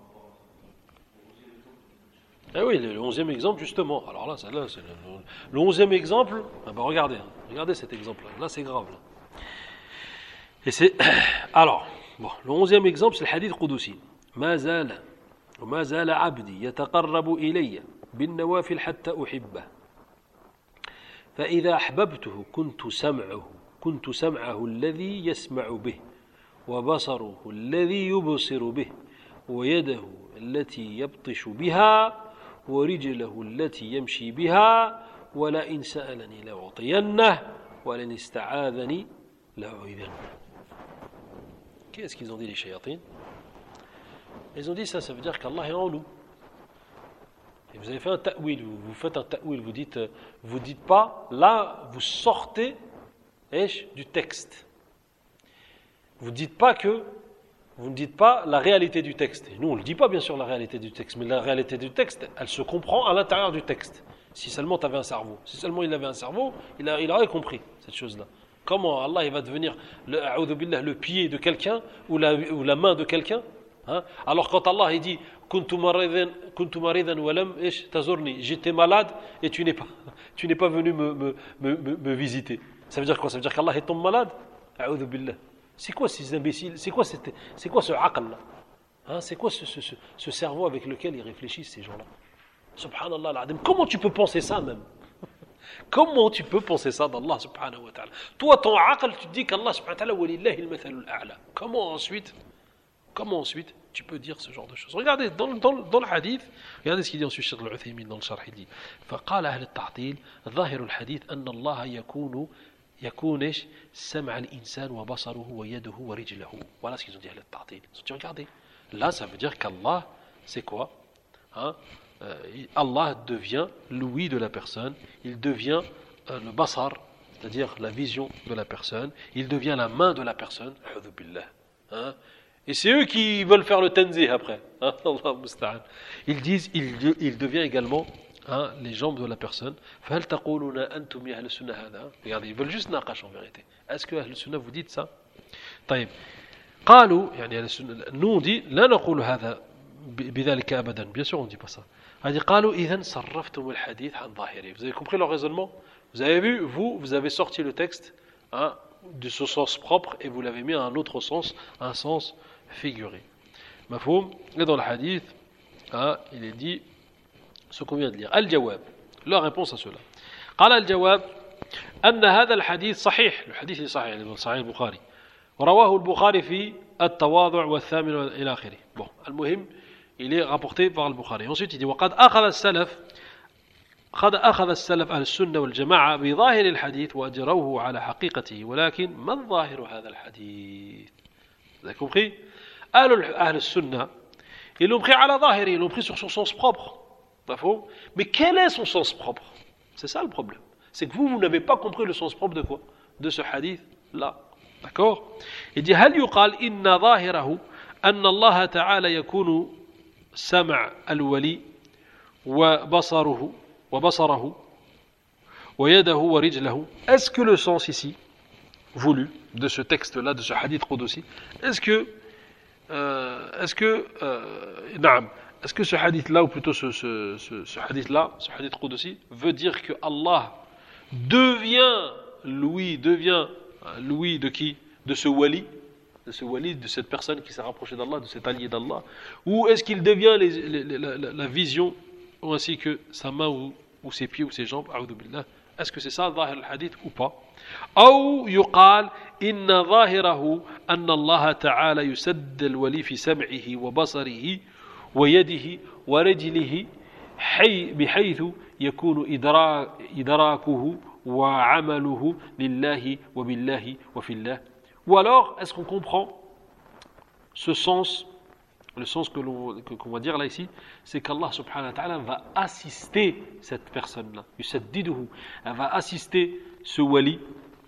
Ah oui, le 11e exemple, justement. Alors là, c'est le 11e exemple. Ah ben regardez cet exemple-là. Là, c'est grave. Là. Et c'est. Alors, bon, le 11e exemple, c'est le hadith Qudusi. ما زال عبدي يتقرب إلي بالنوافل حتى أحبه فإذا أحببته كنت سمعه الذي يسمع به وبصره الذي يبصر به ويده التي يبطش بها ورجله التي يمشي بها ولئن سألني لأعطينه ولئن استعاذني لأعيذنه. Qu'est-ce qu'ils ont dit les shayatines? Ils ont dit ça veut dire qu'Allah est en nous. Et vous avez fait un ta'wil, vous faites un ta'wil, vous dites pas, là vous sortez du texte. Vous ne dites pas la réalité du texte. Et nous on ne le dit pas bien sûr la réalité du texte, mais la réalité du texte, elle se comprend à l'intérieur du texte. Si seulement tu avais un cerveau. Si seulement il avait un cerveau, il aurait compris cette chose-là. Comment Allah il va devenir le pied de quelqu'un ou la main de quelqu'un? Hein? Alors quand Allah il dit kuntu maridan wa lam tazurni, j'étais malade et tu n'es pas venu me visiter. Ça veut dire quoi? Ça veut dire qu'Allah est tombé malade? A'udhu billah. C'est quoi ces imbéciles? C'est quoi ce aql là? Hein? C'est quoi ce cerveau avec lequel ils réfléchissent ces gens-là? Subhanallah al-Adim. Comment tu peux penser ça même? Comment tu peux penser ça d'Allah subhanahu wa ta'ala? Toi ton aql tu te dis qu'Allah subhanahu wa ta'ala walillahi al-mathalul a'la. Comment ensuite tu peux dire ce genre de choses? Regardez dans le hadith, regardez ce qu'il dit ensuite Cheikh Al-Uthaymin dans le sharh, il dit فقال أهل التعطيل ظاهر الحديث أن الله يكون سمع الإنسان وبصره ويده ورجله. Voilà ce qu'ils ont dit Ahl al-Ta'til. Regardez, là ça veut dire qu'Allah c'est quoi? Hein? Allah devient l'ouïe de la personne, il devient le basar, c'est-à-dire la vision de la personne, il devient la main de la personne. Hein? Et c'est eux qui veulent faire le tanzih après. Hein? Ils disent, il devient également les jambes de la personne. Regardez, ils veulent juste naqash en vérité. Est-ce que Ahl Sunnah vous dites ça? طيب. قالوا يعني nous on dit لا نقول هذا بذلك أبدا. Bien sûr on ne dit pas ça. قالوا إذن صرفتم الحديث عن ظاهره. Vous avez compris leur raisonnement? Vous avez vu, vous avez sorti le texte de ce sens propre et vous l'avez mis à un autre sens, un sens figuré. Mafhoum? Et dans le hadith, il est dit ce qu'on vient de lire. Al-Jawab, la réponse à cela. قال الجواب أن هذا الحديث صحيح. Le hadith est صحيح, dans Sahih al-Bukhari. ورواه البخاري في التواضع والثامن إلى آخره. Bon, المهم, il est rapporté par al-Bukhari. Ensuite, il dit وقد أخذ السلف أهل السنة والجماعة بظاهر الحديث وأجروه على حقيقته ولكن ما الظاهر هذا الحديث? Vous avez compris? أهل السنة ils l'ont pris à la ظاهر, ils l'ont pris sur son sens propre. Pas faux? Mais quel est son sens propre? C'est ça le problème. C'est que vous n'avez pas compris le sens propre de quoi? De ce hadith là. D'accord? Il dit هل يقال إن ظاهره أن الله تعالى يكون سمع الولي وبصره وبصره ويده ورجله. Est-ce que le sens ici voulu de ce texte-là, de ce hadith Qudsi, est-ce que ce hadith-là, ou plutôt ce hadith-là, ce hadith Qudsi, veut dire que Allah devient Louis de qui? De ce wali, de cette personne qui s'est rapprochée d'Allah, de cet allié d'Allah, ou est-ce qu'il devient la vision, ou ainsi que sa main ou ses pieds ou ses jambes, a'udhu billah. Est-ce que c'est ça, ظاهر الحديث ou pas? أو يقال إن ظاهره أن الله تعالى يسد الولي في سمعه وبصره ويده ورجله بحيث يكون إدراكه وعمله لله وبالله وفي الله. Ou alors, est-ce qu'on comprend ce sens, le sens qu'on va dire là ici, c'est qu'Allah subhanahu wa ta'ala va assister cette personne-là, yusaddiduhu, elle va assister ce wali,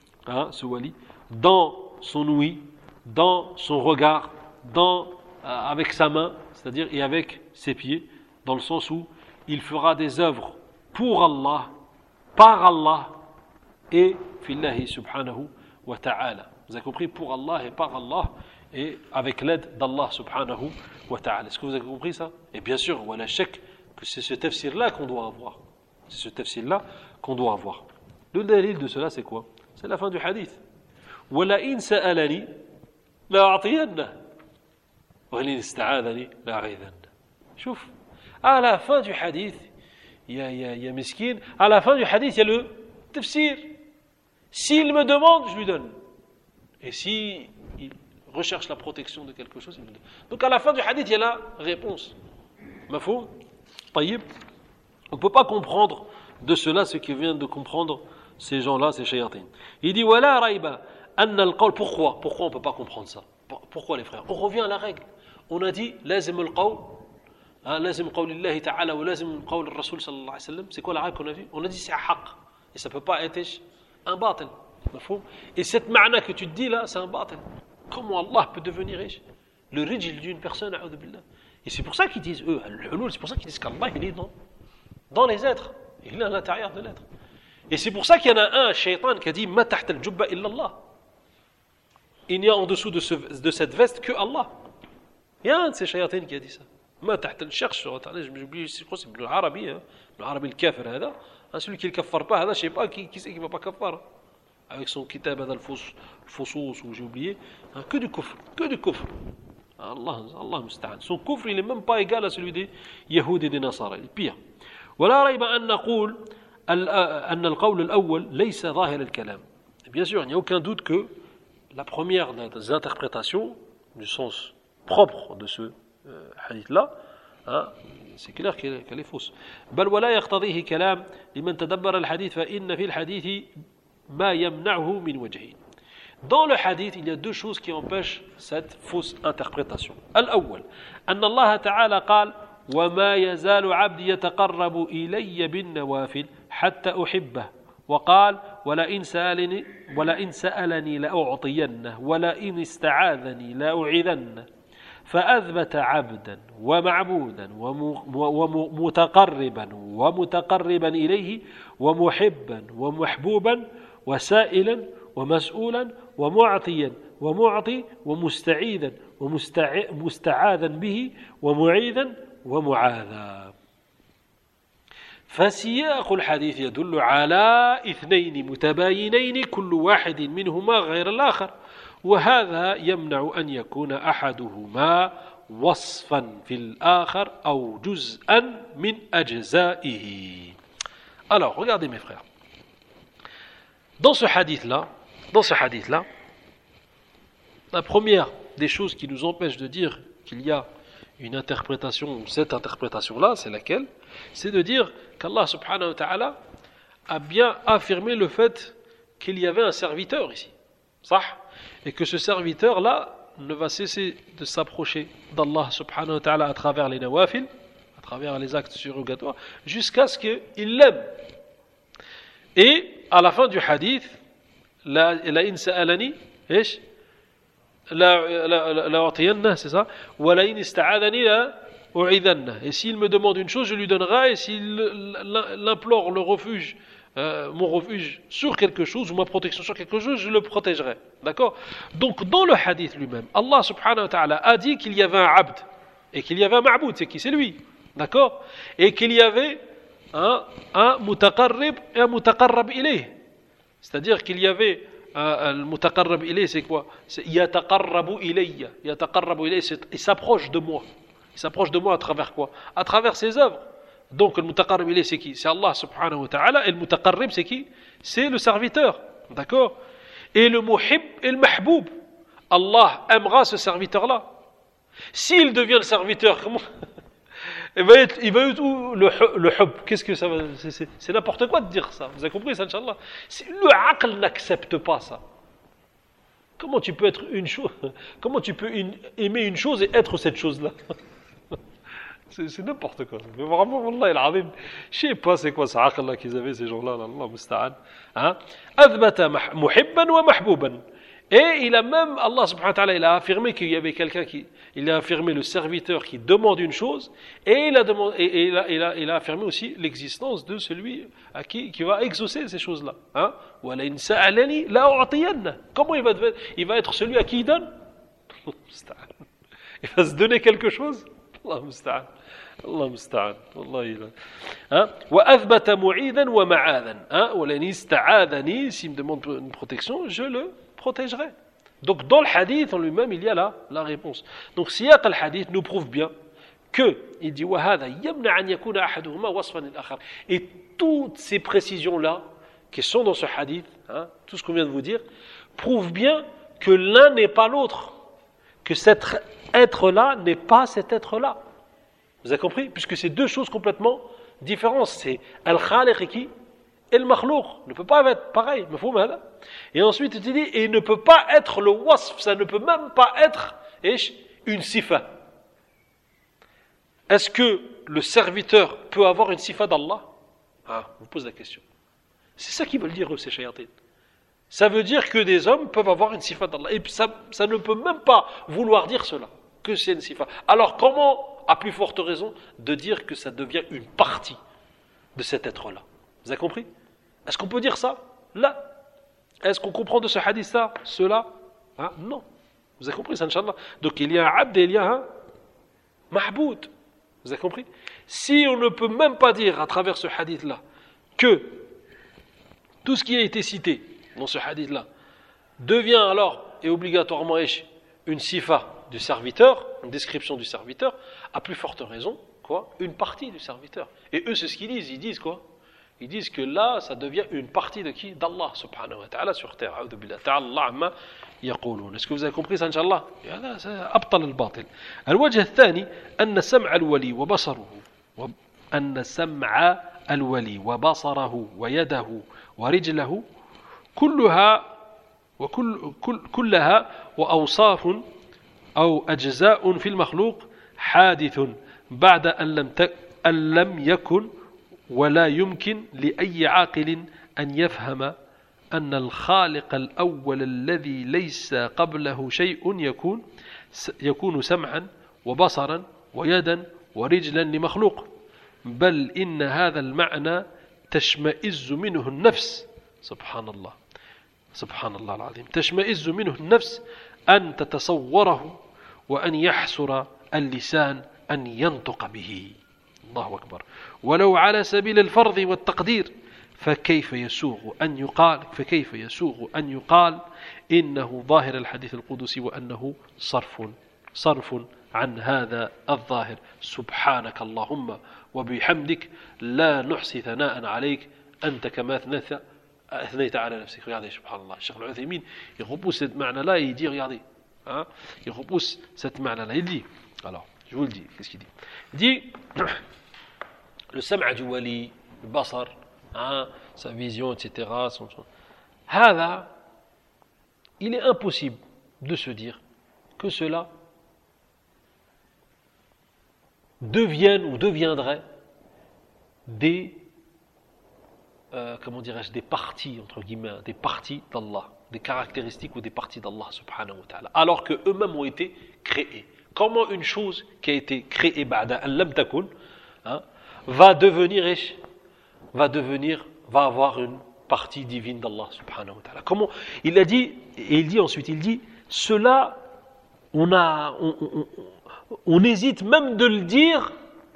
dans son ouïe, dans son regard, avec sa main, c'est-à-dire et avec ses pieds, dans le sens où il fera des œuvres pour Allah, par Allah et fillahi subhanahu wa ta'ala. Vous avez compris, pour Allah et par Allah et avec l'aide d'Allah subhanahu wa ta'ala. Est-ce que vous avez compris ça? Et bien sûr, voilà, chèque que c'est ce tafsir-là qu'on doit avoir. C'est ce tafsir-là qu'on doit avoir. Le dalil de cela, c'est quoi? C'est la fin du hadith. وَلَئِنْ سَأَلَنِي لَأَعْطِيَنَّهُ وَلَئِنْ اسْتَعَاذَنِي لَأَعِيذَنَّهُ. Chouf, à la fin du hadith, il y a miskin, à la fin du hadith, il y a le tafsir. S'il me demande, je lui donne. Et si il recherche la protection de quelque chose, il me donne. Donc à la fin du hadith, il y a la réponse. Mafhum? Tayyib. On ne peut pas comprendre de cela ce que viennent de comprendre ces gens-là, ces shayatin. Il dit wala rayba anna al-qawl. Pourquoi on ne peut pas comprendre ça? Pourquoi les frères? On revient à la règle. On a dit lazim al-qawl, lazim qawl Allah ta'ala wa lazim qawl al-rasul sallallahu alayhi wa sallam. C'est quoi la règle qu'on a vue? On a dit c'est un haqq. Et ça ne peut pas être un batil. Et cette ma'na que tu te dis là, c'est un batil. Comment Allah peut devenir le rijl d'une personne, a'udhu billah. Et c'est pour ça qu'ils disent, eux, al-hulul, c'est pour ça qu'ils disent qu'Allah, il est dans les êtres. Il est à l'intérieur de l'être. Et c'est pour ça qu'il y en a un shaitan qui a dit ma tahta al-jubba illa Allah. Il n'y a en dessous de cette veste que Allah. Il y a un de ces shayatin qui a dit ça. Ma tahta al-cherche sur internet, je crois que c'est l'arabi, l'arabi al-kafir, celui qui ne le kaffare pas, je ne sais pas qui c'est qui ne va pas kaffar. Avec son kitab al-fusus, ou j'ai oublié, que du kufr. Allah musta'an. Son kufr, il n'est même pas égal à celui des Yahoud et des Nasara. Il est pire. ولا ريب أن نقول أن القول الأول ليس ظاهر الكلام. Bien sûr, il n'y a aucun doute que la première des interprétations du sens propre de ce hadith-là, c'est clair qu'elle est fausse. بل ولا يقتضيه كلام لمن تدبر الحديث فإن في الحديث ما يمنعه من وجهين. Dans le hadith, il y a deux choses qui empêchent cette fausse interprétation. الأول أن الله تعالى قال وما يزال عبدي يتقرب إلي بالنوافل حتى أحبه وقال ولئن سألني لأعطينه ولئن استعاذني لأعيذنه فأثبت عبدا ومعبودا ومتقربا إليه ومحبا ومحبوبا وسائلا ومسؤولا ومعطيا ومعطي ومستعيذا ومستعاذا به ومعيذا ومعاذا. فسياق الحديث يدل على اثنين متباينين كل واحد منهما غير الآخر وهذا يمنع أن يكون أحدهما وصفا في الآخر أو جزءا من أجزائه. Alors, regardez mes frères. Dans ce hadith-là, la première des choses qui nous empêche de dire qu'il y a une interprétation, cette interprétation-là, c'est laquelle? C'est de dire qu'Allah subhanahu wa ta'ala a bien affirmé le fait qu'il y avait un serviteur ici. Sah? Et que ce serviteur-là ne va cesser de s'approcher d'Allah subhanahu wa ta'ala à travers les nawafil, à travers les actes surrogatoires, jusqu'à ce qu'il l'aime. Et à la fin du hadith, la in sa'alani, la أعطينه, c'est ça. وَلَئِنِ اسْتَعَاذَنِي Et s'il me demande une chose, je lui donnerai, et s'il l'implore le refuge, mon refuge sur quelque chose, ou ma protection sur quelque chose, je le protégerai. D'accord? Donc, dans le hadith lui-même, Allah subhanahu wa ta'ala a dit qu'il y avait un abd, et qu'il y avait un ma'boud, c'est qui? C'est lui. D'accord? Et qu'il y avait un mutaqarrib et un mutaqarrab ilayh. C'est-à-dire qu'il y avait le mutaqarrab ilayh, c'est quoi? C'est yataqarrabu ilayya. Yataqarrabu ilayh, il s'approche de moi. Il s'approche de moi à travers quoi? À travers ses œuvres. Donc le mutaqarrib ilayh, c'est qui? C'est Allah subhanahu wa ta'ala. Et le mutaqarrib, c'est qui? C'est le serviteur. D'accord? Et le muhib et le mahboub. Allah aimera ce serviteur-là. S'il devient le serviteur, comment? Il va être où le hub? Qu'est-ce que ça va? C'est n'importe quoi de dire ça. Vous avez compris ça, Inch'Allah? Le aql n'accepte pas ça. Comment tu peux être une chose? Comment tu peux aimer une chose et être cette chose-là? C'est n'importe quoi. Mais vraiment, Wallah al-Azim, je ne sais pas c'est quoi ce aql-là qu'ils avaient, ces gens-là, Allah musta'an. Athbata muhibban wa mahbouban. Et il a même, Allah subhanahu wa ta'ala, il a affirmé qu'il y avait quelqu'un il a affirmé le serviteur qui demande une chose, et il a affirmé aussi l'existence de celui à qui va exaucer ces choses-là. Comment il va être celui à qui il donne? Il va se donner quelque chose? Allah musta'an. Allah musta'an. Wa athbata mu'idan wa ma'adan. Wa lan ista'adani, s'il me demande une protection, je le protégerai. Donc dans le hadith en lui-même, il y a la réponse. Donc siyaq al-hadith nous prouve bien que il dit wa hadha yamna an yakuna ahaduhuma wasfan al-akhar. Et toutes ces précisions-là qui sont dans ce hadith, tout ce qu'on vient de vous dire, prouvent bien que l'un n'est pas l'autre, que cet être-là n'est pas cet être-là. Vous avez compris? Puisque c'est deux choses complètement différentes. C'est al-khaliq et qui? Et le makhlouq ne peut pas être pareil. Et ensuite, il dit, et il ne peut pas être le wasf, ça ne peut même pas être une sifa. Est-ce que le serviteur peut avoir une sifa d'Allah? Vous posez la question. C'est ça qu'ils veulent dire, eux, ces shayatines. Ça veut dire que des hommes peuvent avoir une sifa d'Allah. Et ça ne peut même pas vouloir dire cela, que c'est une sifa. Alors comment, à plus forte raison, de dire que ça devient une partie de cet être-là? Vous avez compris? Est-ce qu'on peut dire ça? Là. Est-ce qu'on comprend de ce hadith ça? Cela? Non. Vous avez compris ça, Inch'Allah? Donc il y a un abd et il y a un mahboud. Vous avez compris? Si on ne peut même pas dire à travers ce hadith-là que tout ce qui a été cité dans ce hadith-là devient alors et obligatoirement une sifa du serviteur, une description du serviteur, à plus forte raison, quoi? Une partie du serviteur. Et eux, c'est ce qu'ils disent. Ils disent quoi? Ils disent que là, ça devient une partie de qui? D'Allah subhanahu wa ta'ala sur terre. Ta'ala amma yaqulun. Est-ce que vous avez compris ça, Inch'Allah? C'est abtal al-batil. الوجه الثاني أن سمع الولي وبصره أن سمع الولي وبصره ويده ورجله كلها وأوصاف أو أجزاء في المخلوق حادث بعد أن لم يكن ولا يمكن لأي عاقل أن يفهم أن الخالق الأول الذي ليس قبله شيء يكون سمعا وبصرا ويدا ورجلا لمخلوق بل إن هذا المعنى تشمئز منه النفس سبحان الله العظيم تشمئز منه النفس أن تتصوره وأن يحسر اللسان أن ينطق به الله أكبر ولو على سبيل الفرض والتقدير فكيف يسوغ أن يقال إنه ظاهر الحديث القدسي وأنه صرف عن هذا الظاهر سبحانك اللهم وبحمدك لا نحصي ثناء عليك أنت كما أثنيت على نفسك. Regardez, subhanallah, Cheikh Al-Uthaymin, il repousse cette ma'na-là et il dit, regardez, il repousse cette ma'na-là. Il dit, alors, je vous le dis, qu'est-ce qu'il dit? Il dit, le sam'a du wali, le basar, sa vision, etc. Hada, il est impossible de se dire que cela devienne ou deviendrait des des parties, entre guillemets, des parties d'Allah, des caractéristiques ou des parties d'Allah subhanahu wa ta'ala, alors que eux-mêmes ont été créés. Comment une chose qui a été créée ba'da an lam takun, hein, va va avoir une partie divine d'Allah subhanahu wa ta'ala. Comment il a dit, et il dit ensuite, il dit, cela, on hésite même de le dire,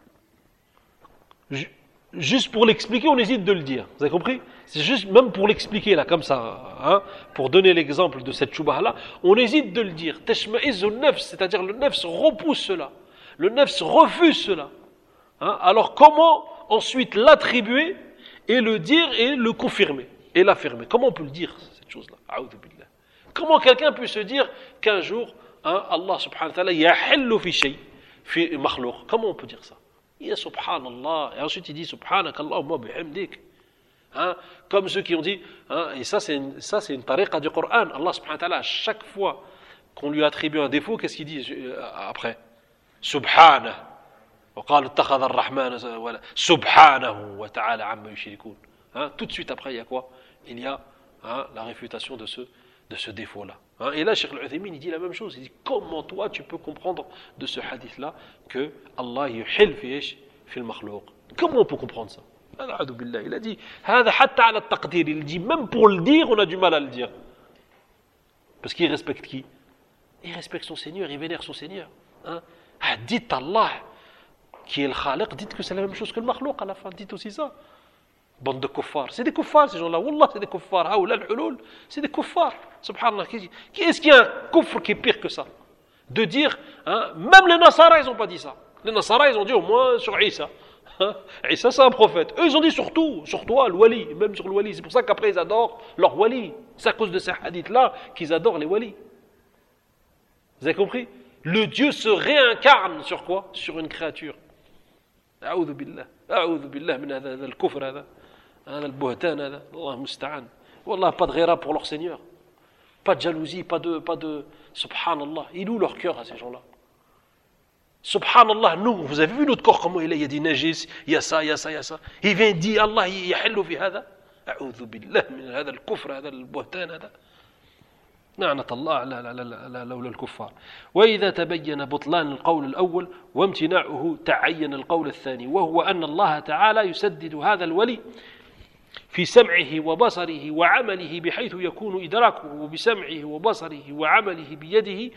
juste pour l'expliquer, on hésite de le dire. Vous avez compris? C'est juste même pour l'expliquer là, comme ça, hein, pour donner l'exemple de cette shubha là, on hésite de le dire. Tashma'izzu nafs, c'est-à-dire le nafs repousse cela, le nafs refuse cela. Hein, alors comment ensuite l'attribuer et le dire et le confirmer et l'affirmer? Comment on peut le dire cette chose-là? A'udhu billah. Comment quelqu'un peut se dire qu'un jour, hein, Allah subhanahu wa ta'ala yahillu fi shay, fi makhluq? Comment on peut dire ça? Il y a subhanallah, et ensuite il dit subhanakallahumma bihamdik. Hein, comme ceux qui ont dit, hein, et ça c'est une tariqa du Coran. Allah subhanahu wa ta'ala, à chaque fois qu'on lui attribue un défaut, qu'est-ce qu'il dit après? Subhanah. وقال اتخذ الرحمن سبحانه وتعالى عما يشركون. Tout de suite après il y a quoi? Il y a, hein, la réfutation de ce défaut-là. Hein, et là, Cheikh Al-Uthaymin, il dit la même chose. Il dit, comment toi tu peux comprendre de ce hadith-là que Allah yuhil fi al-makhluq? Comment on peut comprendre ça? Il a dit, il dit, même pour le dire, on a du mal à le dire. Parce qu'il respecte qui? Il respecte son Seigneur, il vénère son Seigneur. Hein? Dites Allah, qui est le khaliq, dites que c'est la même chose que le makhlouq à la fin, dites aussi ça. Bande de kuffars, c'est des kuffars ces gens-là, wallah c'est des kuffars, haoula al-hulul, c'est des kuffars, subhanallah. Est-ce qu'il y a un kufr qui est pire que ça? De dire, hein, même les Nasara ils n'ont pas dit ça. Les Nasara ils ont dit au moins sur Isa. Isa c'est un prophète. Eux ils ont dit surtout, sur toi, le wali, même sur le wali. C'est pour ça qu'après ils adorent leur wali. C'est à cause de ces hadiths-là qu'ils adorent les walis. Vous avez compris? Le Dieu se réincarne sur quoi? Sur une créature. أعوذ بالله من هذا الكفر هذا البهتان هذا الله المستعان. والله pas de ghaira pour leur Seigneur, pas de jalousie, pas de subhanallah. Il est où leur cœur à ces gens-là? Subhanallah, nous, vous avez vu notre corps comment il est? Il y a des najis, il y a ça. Il vient dire Allah yahillu fi hada. أعوذ بالله من هذا الكفر هذا البهتان هذا. لعنة الله على الكفار. وإذا تبين بطلان القول الأول وامتناعه تعين القول الثاني، وهو أن الله تعالى يسدد هذا الولي في سمعه وبصره وعمله بحيث يكون إدراكه بسمعه وبصره وعمله بيده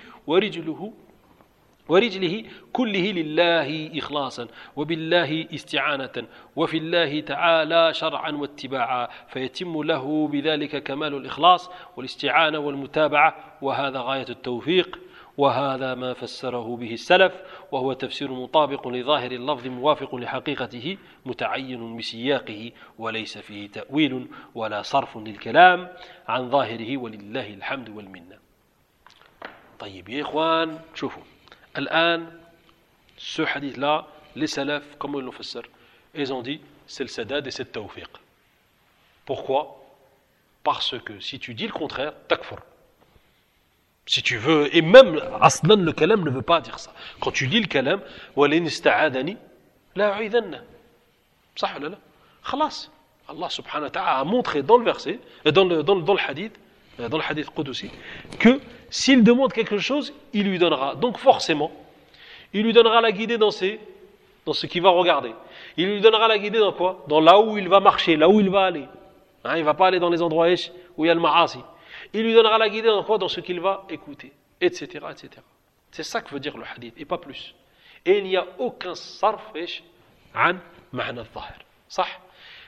ورجله كله لله إخلاصا وبالله استعانة وفي الله تعالى شرعا واتباعا، فيتم له بذلك كمال الإخلاص والاستعانة والمتابعة، وهذا غاية التوفيق، وهذا ما فسره به السلف، وهو تفسير مطابق لظاهر اللفظ موافق لحقيقته متعين بسياقه وليس فيه تأويل ولا صرف للكلام عن ظاهره ولله الحمد والمنة. طيب يا إخوان شوفوا الآن ce hadith-là, les salafs, comment ils l'ont fait? Ils ont dit, c'est le sadad et c'est le tawfiq. Pourquoi? Parce que si tu dis le contraire, takfur. Si tu veux, et même aslan le kalam ne veut pas dire ça. Quand tu dis le kalam, walin ista'adani la u'idanna. صح ولا لا? خلاص. Allah subhanahu wa ta'ala a montré dans le verset, dans le hadith Qudusi, que s'il demande quelque chose, il lui donnera. Donc forcément, il lui donnera la guidée dans ce qu'il va regarder. Il lui donnera la guidée dans quoi? Dans là où il va marcher, là où il va aller. Hein, il ne va pas aller dans les endroits où il y a le ma'asi. Il lui donnera la guidée dans quoi? Dans ce qu'il va écouter, etc., etc. C'est ça que veut dire le hadith, et pas plus. Et il n'y a aucun sarf عن معنى الظاهر. صح؟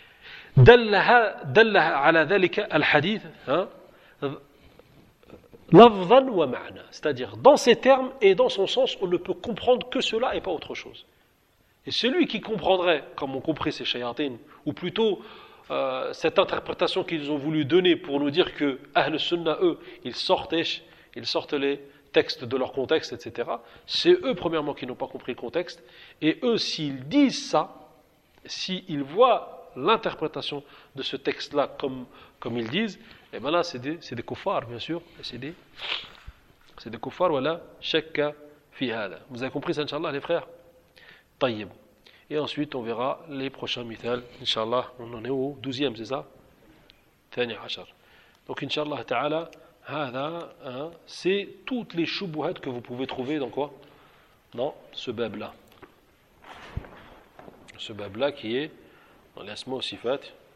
دل على ذلك الحديث لفظا ومعنى, c'est-à-dire dans ses termes et dans son sens, on ne peut comprendre que cela et pas autre chose. Et celui qui comprendrait, comme ont compris ces shayatin, ou plutôt cette interprétation qu'ils ont voulu donner pour nous dire que Ahl Sunnah, eux, ils sortent les textes de leur contexte, etc. C'est eux, premièrement, qui n'ont pas compris le contexte. Et eux, s'ils disent ça, s'ils voient l'interprétation de ce texte-là comme ils disent, et bien là, c'est des kuffars, bien sûr. C'est des kuffars, voilà, shakka fi hada. Vous avez compris ça, Inch'Allah, les frères? Tayyib. Et ensuite, on verra les prochains mithal. Inch'Allah, on en est au 12e, c'est ça? Thani Hachar. Donc, Inch'Allah ta'ala, hada, c'est toutes les shubuhat que vous pouvez trouver dans quoi? dans ce bab-là. Ce bab-là qui est dans les asma wa sifat